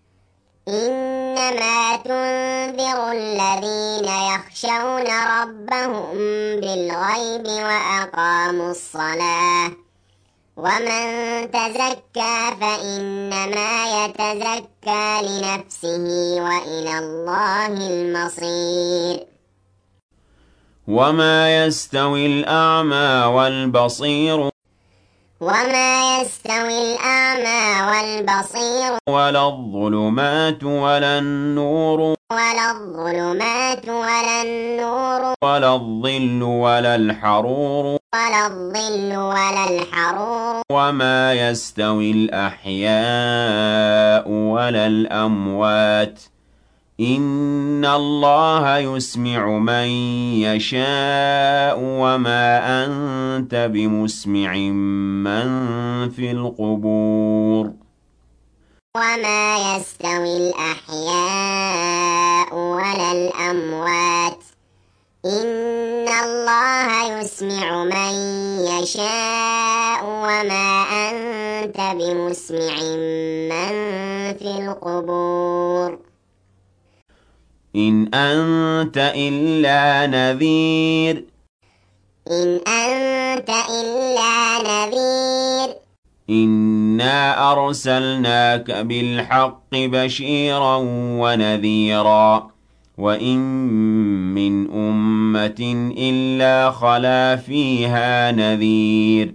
إنما تنذر الذين يخشون ربهم بالغيب وأقاموا الصلاة ومن تزكى فإنما يتزكى لنفسه وإلى الله المصير وما يستوي الأعمى والبصير وما يستوي الأعمى والبصير ولا الظلمات ولا النور ولا الظلمات ولا النور ولا الظل ولا الحرور ولا الظل ولا الحرور وما يستوي الأحياء ولا الأموات إن الله يسمع من يشاء وما أنت بمسمع من في القبور وما يستوي الأحياء ولا الأموات إن الله يسمع من يشاء وما أنت بمسمع من في القبور إن أنت إلا نذير إن أنت إلا نذير إنا أرسلناك بالحق بشيرا ونذيرا وإن من أمة إلا خلا فيها نذير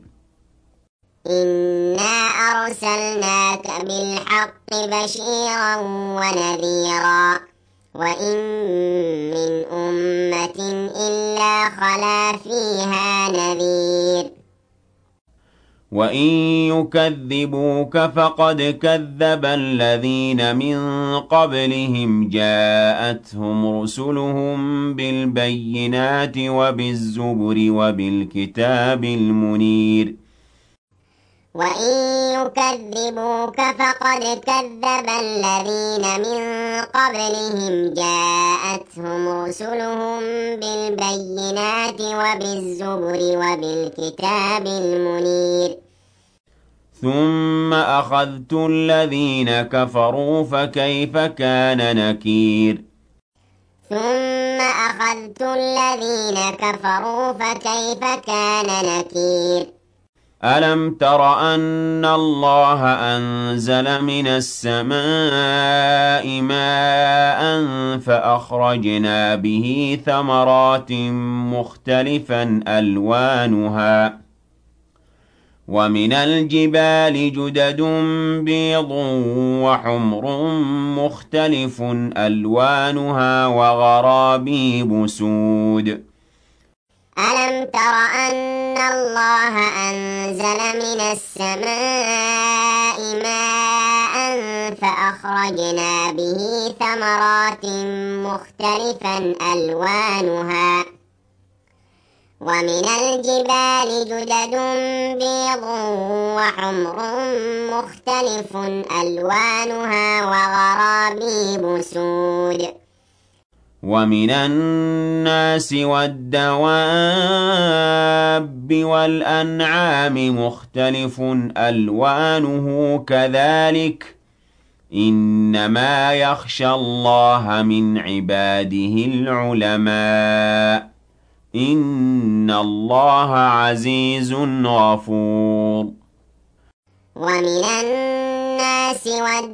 إنا أرسلناك بالحق بشيرا ونذيرا وإن من أمة إلا خلا فيها نذير وَإِن يُكَذِّبُوكَ فَقَدْ كَذَّبَ الَّذِينَ مِن قَبْلِهِمْ جَاءَتْهُمْ رُسُلُهُم بِالْبَيِّنَاتِ وَبِالزُّبُرِ وَبِالْكِتَابِ الْمُنِيرِ وَإِن يُكَذِّبُوكَ فَقَدْ كَذَّبَ الَّذِينَ مِن قَبْلِهِمْ جَاءَتْهُمْ رُسُلُهُم بِالْبَيِّنَاتِ وَبِالزُّبُرِ وَبِالْكِتَابِ المنير ثُمَّ أَخَذْتُ الَّذِينَ كَفَرُوا فَكَيْفَ كَانَ نَكِيرِ ثُمَّ أَخَذْتُ الَّذِينَ كَفَرُوا فَكَيْفَ كَانَ نَكِيرِ أَلَمْ تَرَ أَنَّ اللَّهَ أَنزَلَ مِنَ السَّمَاءِ مَاءً فَأَخْرَجْنَا بِهِ ثَمَرَاتٍ مُخْتَلِفًا أَلْوَانُهَا وَمِنَ الْجِبَالِ جُدَدٌ بِيضٌ وَحُمْرٌ مُخْتَلِفٌ أَلْوَانُهَا وَغَرَابِيبُ سُودٌ أَلَمْ تَرَ أَنَّ اللَّهَ أَنزَلَ مِنَ السَّمَاءِ مَاءً فَأَخْرَجْنَا بِهِ ثَمَرَاتٍ مُخْتَلِفًا أَلْوَانُهَا وَمِنَ الْجِبَالِ جُدَدٌ بِيضٌ وَحُمْرٌ مُخْتَلِفٌ أَلْوَانُهَا وَغَرَابِيبُ سُودٌ وَمِنَ النَّاسِ وَالدَّوَابِّ وَالْأَنْعَامِ مُخْتَلِفٌ أَلْوَانُهُ كَذَلِكَ ۗ إِنَّمَا يَخْشَى اللَّهَ مِنْ عِبَادِهِ الْعُلَمَاءُ ۗ إِنَّ اللَّهَ عَزِيزٌ غَفُورٌ وَمِنَ النَّاسِ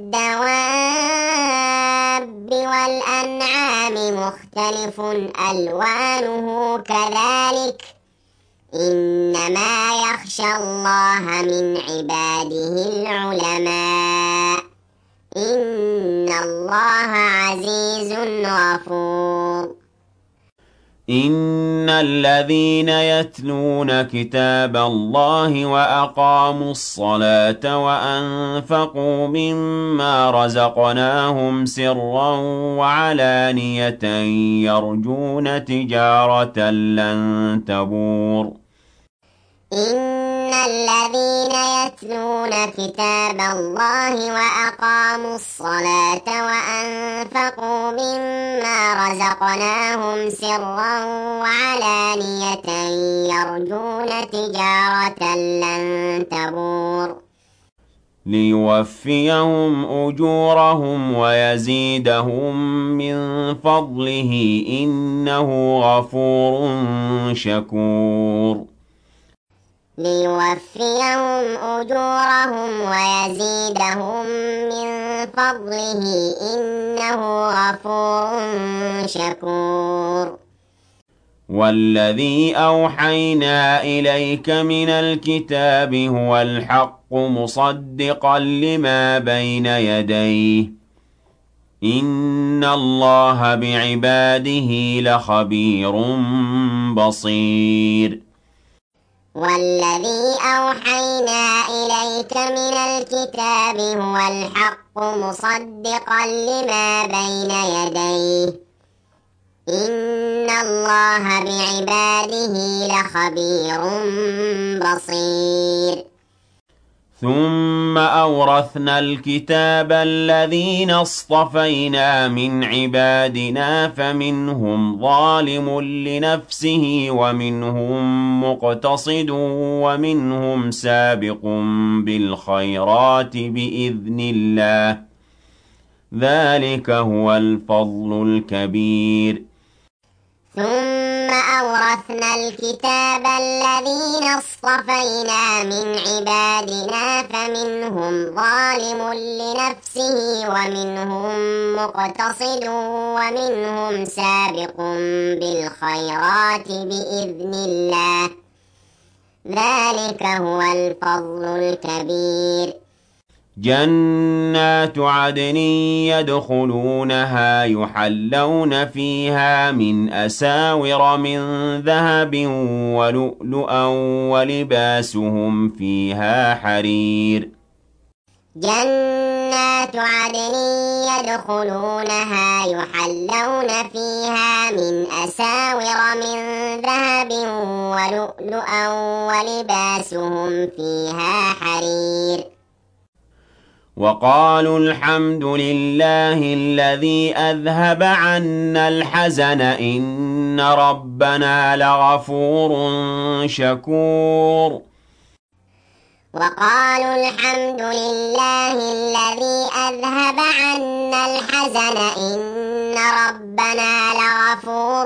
وَالدَّوَابِّ وَالْأَنْعَامِ مُخْتَلِفٌ أَلْوَانُهُ كَذَلِكَ ۗ إِنَّمَا يَخْشَى اللَّهَ مِنْ عِبَادِهِ الْعُلَمَاءُ ۗ إِنَّ اللَّهَ عَزِيزٌ غَفُورٌ إِنَّ الَّذِينَ يَتْلُونَ كِتَابَ اللَّهِ وَأَقَامُوا الصَّلَاةَ وَأَنفَقُوا مِمَّا رَزَقْنَاهُمْ سِرًّا وَعَلَانِيَةً يَرْجُونَ تِجَارَةً لَّن تَبُورَ إِنَّ الَّذِينَ يَتْلُونَ كِتَابَ اللَّهِ وَأَقَامُوا الصَّلَاةَ وَأَنفَقُوا مِمَّا رَزَقْنَاهُمْ سِرًّا وَعَلَانِيَةً يَرْجُونَ تِجَارَةً لَّن تَبُورَ لِيُوَفِّيَهُمْ أُجُورَهُمْ وَيَزِيدَهُم مِّن فَضْلِهِ ۖ إِنَّهُ غَفُورٌ شَكُورٌ لِيُوَفِّيَهُمْ أُجُورَهُمْ وَيَزِيدَهُم مِّن فَضْلِهِ ۖ إِنَّهُ غَفُورٌ شَكُورٌ وَالَّذِي أَوْحَيْنَا إِلَيْكَ مِنَ الْكِتَابِ هُوَ الْحَقُّ مُصَدِّقًا لِّمَا بَيْنَ يَدَيْهِ ۗ إِنَّ اللَّهَ بِعِبَادِهِ لَخَبِيرٌ بَصِيرٌ وَالَّذِي أَوْحَيْنَا إِلَيْكَ مِنَ الْكِتَابِ هُوَ الْحَقُّ مُصَدِّقًا لِّمَا بَيْنَ يَدَيْهِ ۗ إِنَّ اللَّهَ بِعِبَادِهِ لَخَبِيرٌ بَصِيرٌ ثُمَّ أَوْرَثْنَا الْكِتَابَ الَّذِينَ اصْطَفَيْنَا مِنْ عِبَادِنَا فَمِنْهُمْ ظَالِمٌ لِّنَفْسِهِ وَمِنْهُم مُّقْتَصِدٌ وَمِنْهُمْ سَابِقٌ بِالْخَيْرَاتِ بِإِذْنِ اللَّهِ ۚ ذَٰلِكَ هُوَ الْفَضْلُ الْكَبِيرُ ثُمَّ أَوْرَثْنَا الْكِتَابَ الَّذِينَ اصْطَفَيْنَا مِنْ عِبَادِنَا فَمِنْهُمْ ظَالِمٌ لِّنَفْسِهِ وَمِنْهُم مُّقْتَصِدٌ وَمِنْهُمْ سَابِقٌ بِالْخَيْرَاتِ بِإِذْنِ اللَّهِ ۚ ذَٰلِكَ هُوَ الْفَضْلُ الْكَبِيرُ جنات عدن يدخلونها يحلون فيها من أساور من ذهب ولؤلؤا ولباسهم فيها حرير جنات عدن يدخلونها يحلون فيها من أساور من ذهب ولؤلؤا ولباسهم فيها حرير وقالوا الحمد لله الذي أذهب عنا الحزن إن ربنا لغفور شكور وقالوا الحمد لله الذي أذهب عنا الحزن إن ربنا لغفور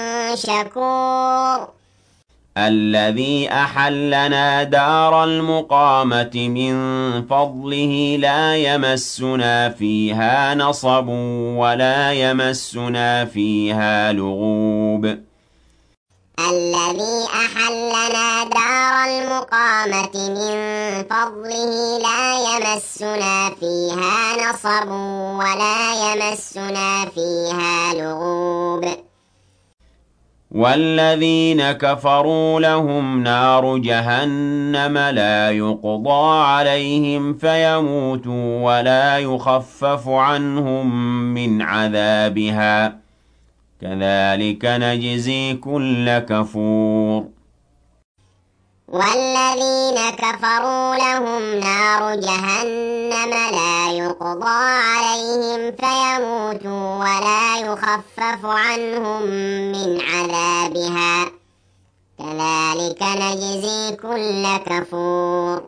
شكور الذي أحلنا دار المقامة من فضله لا يمسنا فيها نصب ولا يمسنا فيها لغوب الذي أحلنا دار المقامة من فضله لا يمسنا فيها نصب ولا يمسنا فيها لغوب والذين كفروا لهم نار جهنم لا يقضى عليهم فيموتوا ولا يخفف عنهم من عذابها كذلك نجزي كل كفور والذين كفروا لهم نار جهنم لا يقضى عليهم فيموتوا ولا يخفف عنهم من عذابها كذلك نجزي كل كفور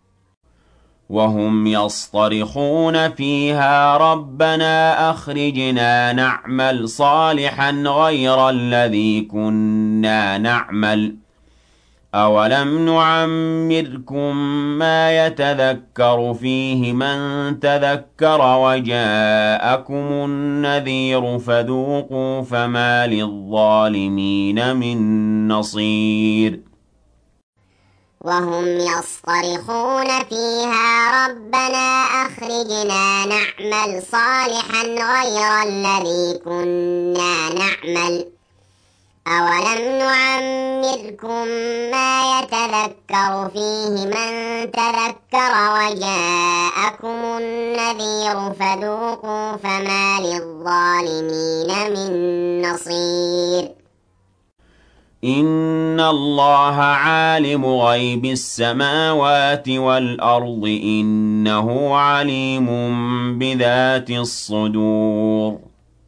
وهم يصطرخون فيها ربنا أخرجنا نعمل صالحا غير الذي كنا نعمل أولم نعمركم ما يتذكر فيه من تذكر وجاءكم النذير فذوقوا فما للظالمين من نصير وهم يصطرخون فيها ربنا أخرجنا نعمل صالحا غير الذي كنا نعمل أولم نعمركم ما يتذكر فيه من تذكر وجاءكم النذير فذوقوا فما للظالمين من نصير إن الله عالم غيب السماوات والأرض إنه عليم بذات الصدور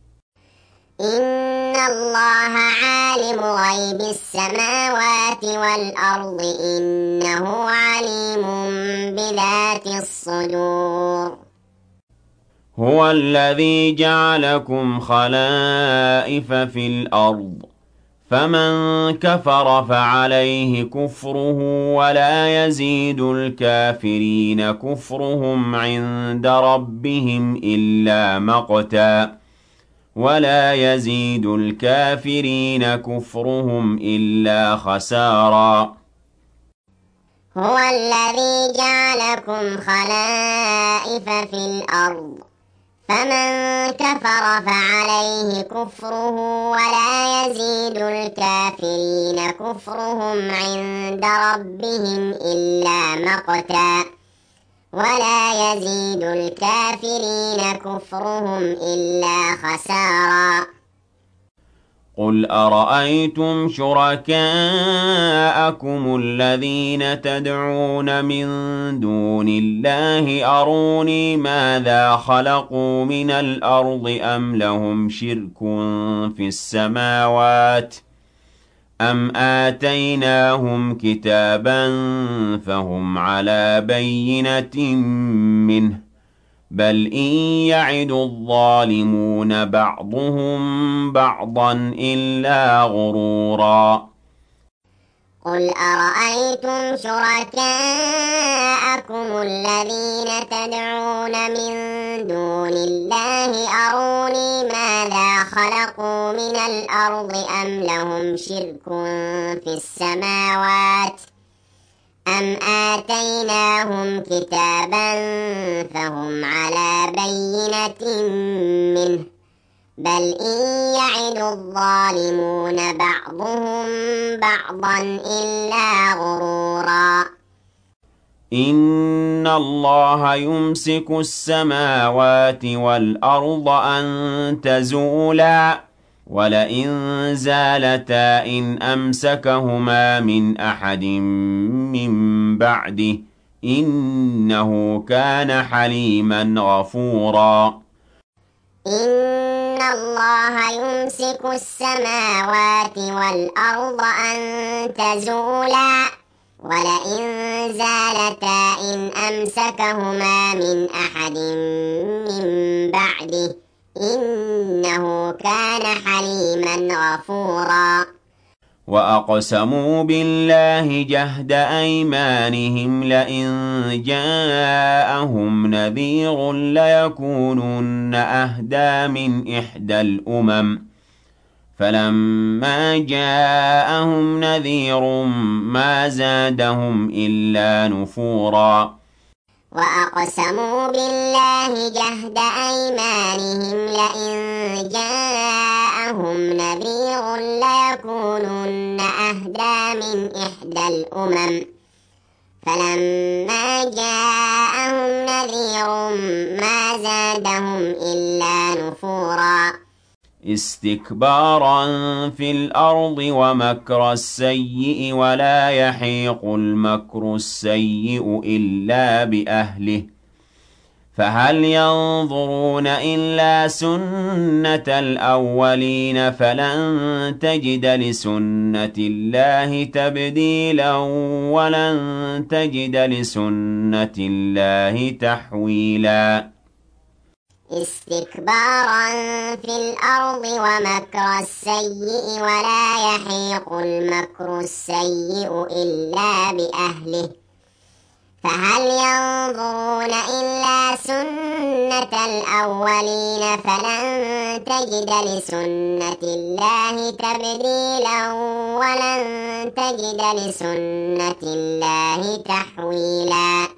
إن الله عالم غيب السماوات والأرض إنه عليم بذات الصدور هو الذي جعلكم خلائف في الأرض فمن كفر فعليه كفره ولا يزيد الكافرين كفرهم عند ربهم إلا مقتا ولا يزيد الكافرين كفرهم إلا خسارا هو الذي جعلكم خلائف في الأرض فمن كفر فعليه كفره ولا يزيد الكافرين كفرهم عند ربهم إلا مقتا ولا يزيد الكافرين كفرهم إلا خسارا قل أرأيتم شركاءكم الذين تدعون من دون الله أروني ماذا خلقوا من الأرض أم لهم شرك في السماوات أم آتيناهم كتابا فهم على بينة منه بل إن يعد الظالمون بعضهم بعضا إلا غرورا قل أرأيتم شركاءكم الذين تدعون من دون الله أروني ماذا خلقوا من الأرض أم لهم شرك في السماوات أم آتيناهم كتابا فهم على بينة منه بل إن يعد الظالمون بعضهم بعضا إلا غرورا إن الله يمسك السماوات والأرض أن تزولا ولئن زالتا إن أمسكهما من أحد من بعده إنه كان حليما غفورا إن الله يمسك السماوات والأرض أن تزولا ولئن زالتا إن أمسكهما من أحد من بعده إنه كان حليما غفورا وأقسموا بالله جهد أيمانهم لئن جاءهم نذير ليكونن أهدى من إحدى الأمم فلما جاءهم نذير ما زادهم إلا نفورا وأقسموا بالله جهد أيمانهم لئن جاءهم نذير ليكونن أهدى من إحدى الأمم فلما جاءهم نذير ما زادهم إلا نفورا استكبارا في الأرض ومكر السيء ولا يحيق المكر السيء إلا بأهله فهل ينظرون إلا سنة الأولين فلن تجد لسنة الله تبديلا ولن تجد لسنة الله تحويلا استكبارا في الأرض ومكر السيء ولا يحيق المكر السيء إلا بأهله فهل ينظرون إلا سنة الأولين فلن تجد لسنة الله تبديلا ولن تجد لسنة الله تحويلا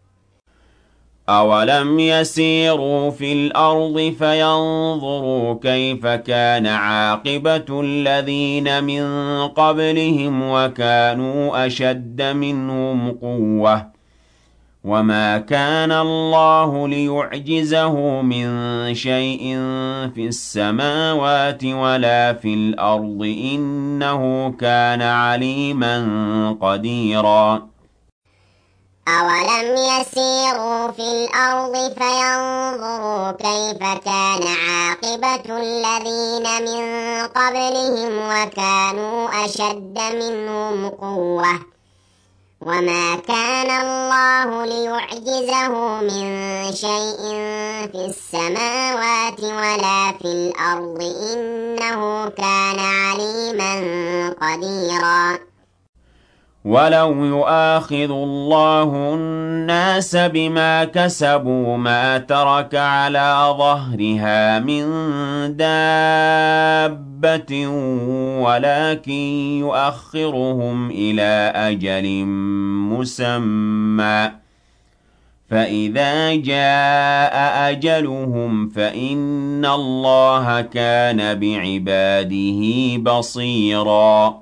أولم يسيروا في الأرض فينظروا كيف كان عاقبة الذين من قبلهم وكانوا أشد منهم قوة وما كان الله ليعجزه من شيء في السماوات ولا في الأرض إنه كان عليما قديرا أولم يسيروا في الأرض فينظروا كيف كان عاقبة الذين من قبلهم وكانوا أشد منهم قوة وما كان الله ليعجزه من شيء في السماوات ولا في الأرض إنه كان عليما قديرا ولو يؤاخذ الله الناس بما كسبوا ما ترك على ظهرها من دابة ولكن يؤخرهم إلى أجل مسمى فإذا جاء أجلهم فإن الله كان بعباده بصيراً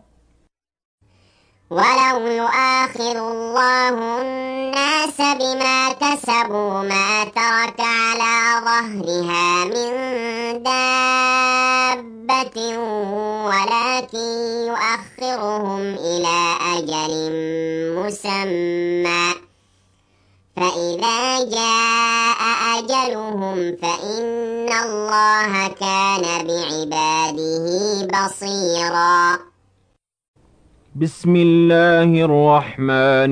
ولو يؤاخذ الله الناس بما كسبوا ما ترك على ظهرها من دابة ولكن يؤخرهم إلى أجل مسمى فإذا جاء أجلهم فإن الله كان بعباده بصيراً بسم الله الرحمن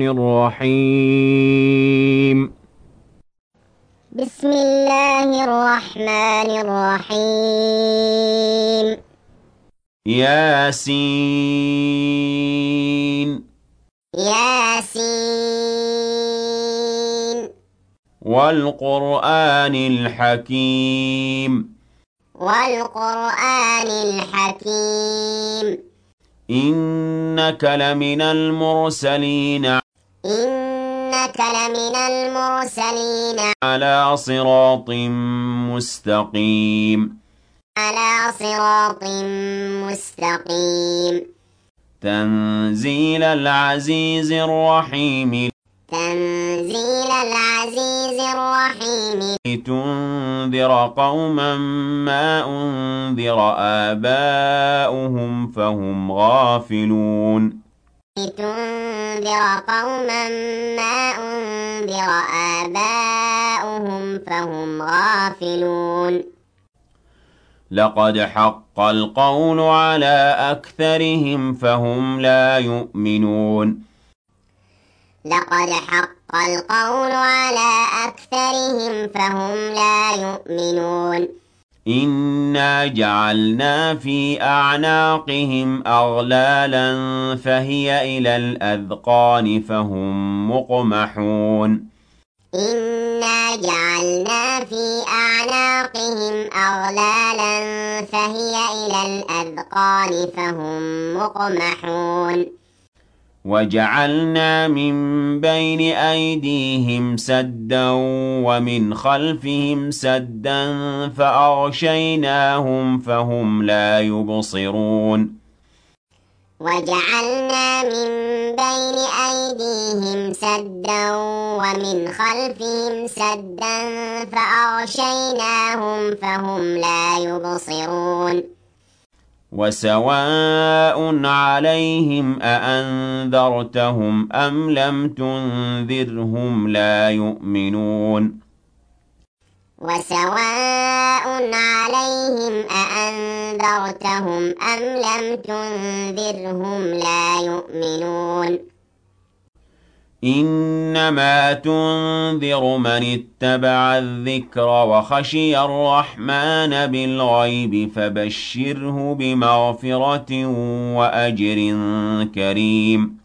الرحيم بسم الله الرحمن الرحيم ياسين ياسين والقرآن الحكيم والقرآن الحكيم إنك لمن المرسلين إنك لمن المرسلين على صراط مستقيم على صراط مستقيم تنزيل العزيز الرحيم تنزيل العزيز الرحيم لتنذر قوما ما أنذر آباؤهم فهم غافلون لتنذر قوما ما أنذر آباؤهم فهم غافلون لقد حق القول على أكثرهم فهم لا يؤمنون لقد حق القول على أكثرهم فهم لا يؤمنون إنا جعلنا في أعناقهم أغلالا فهي إلى الأذقان فهم مقمحون إنا جعلنا في أعناقهم أغلالا فهي إلى الأذقان فهم مقمحون وجعلنا من بين أيديهم سدا ومن خلفهم سدا فأغشيناهم فهم لا يبصرون وجعلنا من بين أيديهم سدا ومن خلفهم سدا فأغشيناهم فهم لا يبصرون وسواء عليهم أأنذرتهم أم لم تنذرهم لا يؤمنون وسواء عليهم أأنذرتهم أم لم تنذرهم لا يؤمنون إنما تنذر من اتبع الذكر وخشي الرحمن بالغيب فبشره بمغفرة وأجر كريم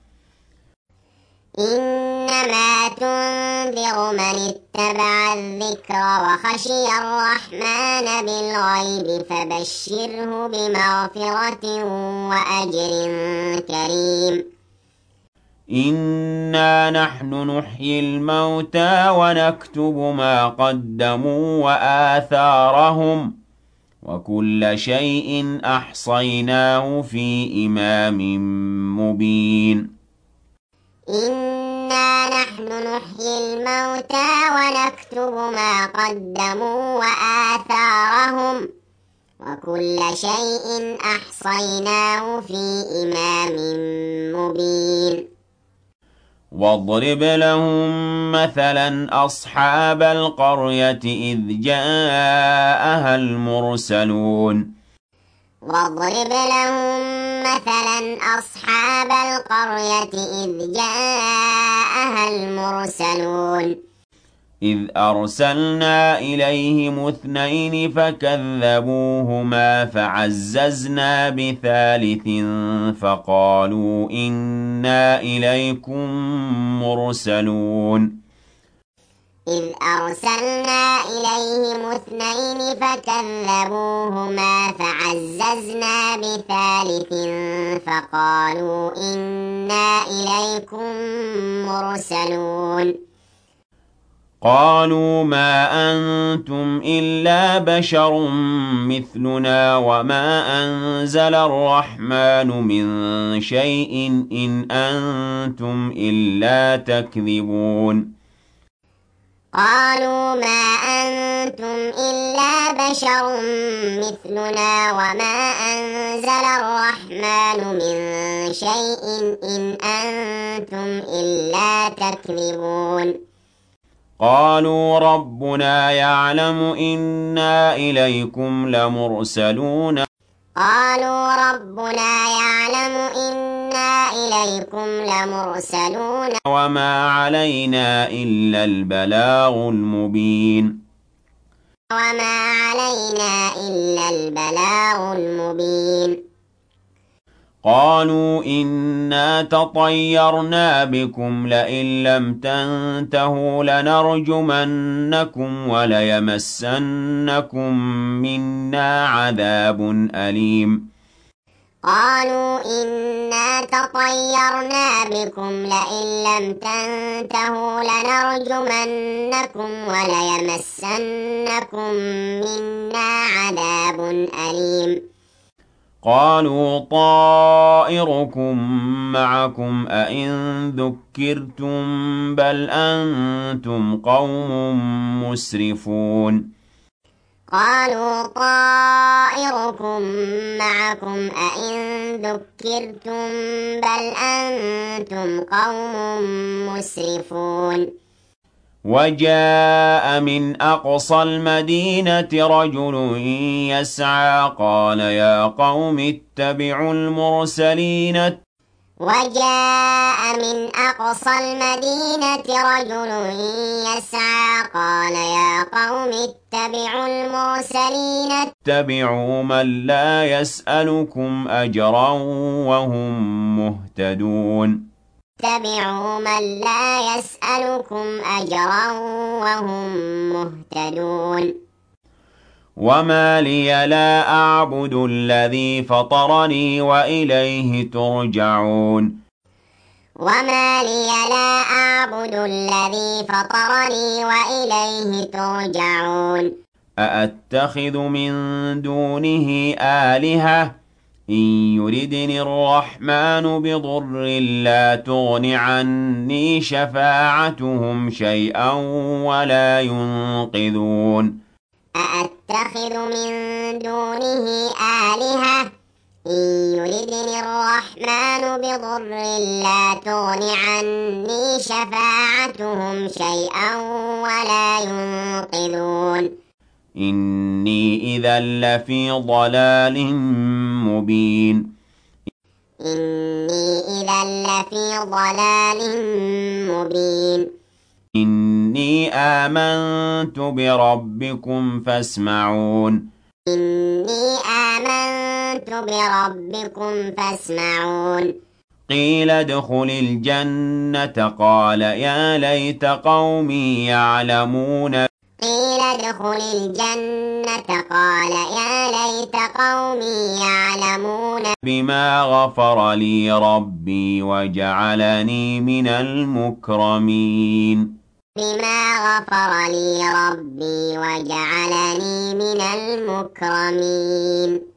إنما تنذر من اتبع الذكر وخشي الرحمن بالغيب فبشره بمغفرة وأجر كريم إنا نحن نحيي الموتى ونكتب ما قدموا وآثارهم وكل شيء أحصيناه في إمام مبين إنا نحن نحيي الموتى ونكتب ما قدموا وآثارهم وكل شيء أحصيناه في إمام مبين واضرب لهم مثلا أصحاب القرية إذ جاءها المرسلون واضرب لهم مثلا أصحاب القرية إذ جاءها المرسلون إذ أرسلنا إليهم اثنين فكذبوهما فعززنا بثالث فقالوا إنا إليكم مرسلون إذ أرسلنا إليهم اثنين فكذبوهما فعززنا بثالث فقالوا إنا إليكم مرسلون قالوا ما أنتم إلا بشر مثلنا وما أنزل الرحمن من شيء إن أنتم إلا تكذبون قالوا ما أنتم إلا بشر مثلنا وما أنزل الرحمن من شيء إن أنتم إلا تكذبون قالوا ربنا يعلم إنا إليكم لمرسلون قالوا ربنا يعلم إنا إليكم لمرسلون وما علينا إلا البلاغ المبين وما علينا إلا البلاغ المبين قالوا إنا تطيرنا بكم لئن لم تنتهوا لنرجمنكم وليمسنكم منا عذاب أليم قالوا إنا تطيرنا بكم لئن لم تنتهوا لنرجمنكم وليمسنكم منا عذاب أليم قالوا طائركم معكم أئن ذكرتم بل أنتم قوم مسرفون قالوا طائركم معكم أئن ذكرتم بل أنتم قوم مسرفون وجاء من أقصى المدينة رجل يسعى قال يا قوم اتبعوا المرسلين وجاء من أقصى المدينة رجل يسعى قال يا قوم اتبعوا المرسلين اتبعوا من لا يسألكم أجرا وهم مهتدون اتبعوا من لا يسألكم أجرا وهم مهتدون وما لي لا أعبد الذي فطرني وإليه ترجعون وما لي لا أعبد الذي فطرني وإليه ترجعون أأتخذ من دونه آلهة إن يردني الرحمن بضر لا تغن عني شفاعتهم شيئا ولا ينقذون أأتخذ من دونه آلهة إن يردني الرحمن بضر لا تغن عني شفاعتهم شيئا ولا ينقذون إني إذا لفي ضلال مبين إني إذا لفي ضلال مبين إني آمنت بربكم فاسمعون إني آمنت بربكم فاسمعون قيل ادخل الجنة قال يا ليت قومي يعلمون قيل ادخل الجنة قال يا ليت قومي يعلمون بما غفر لي ربي وجعلني من المكرمين بما غفر لي ربي وجعلني من المكرمين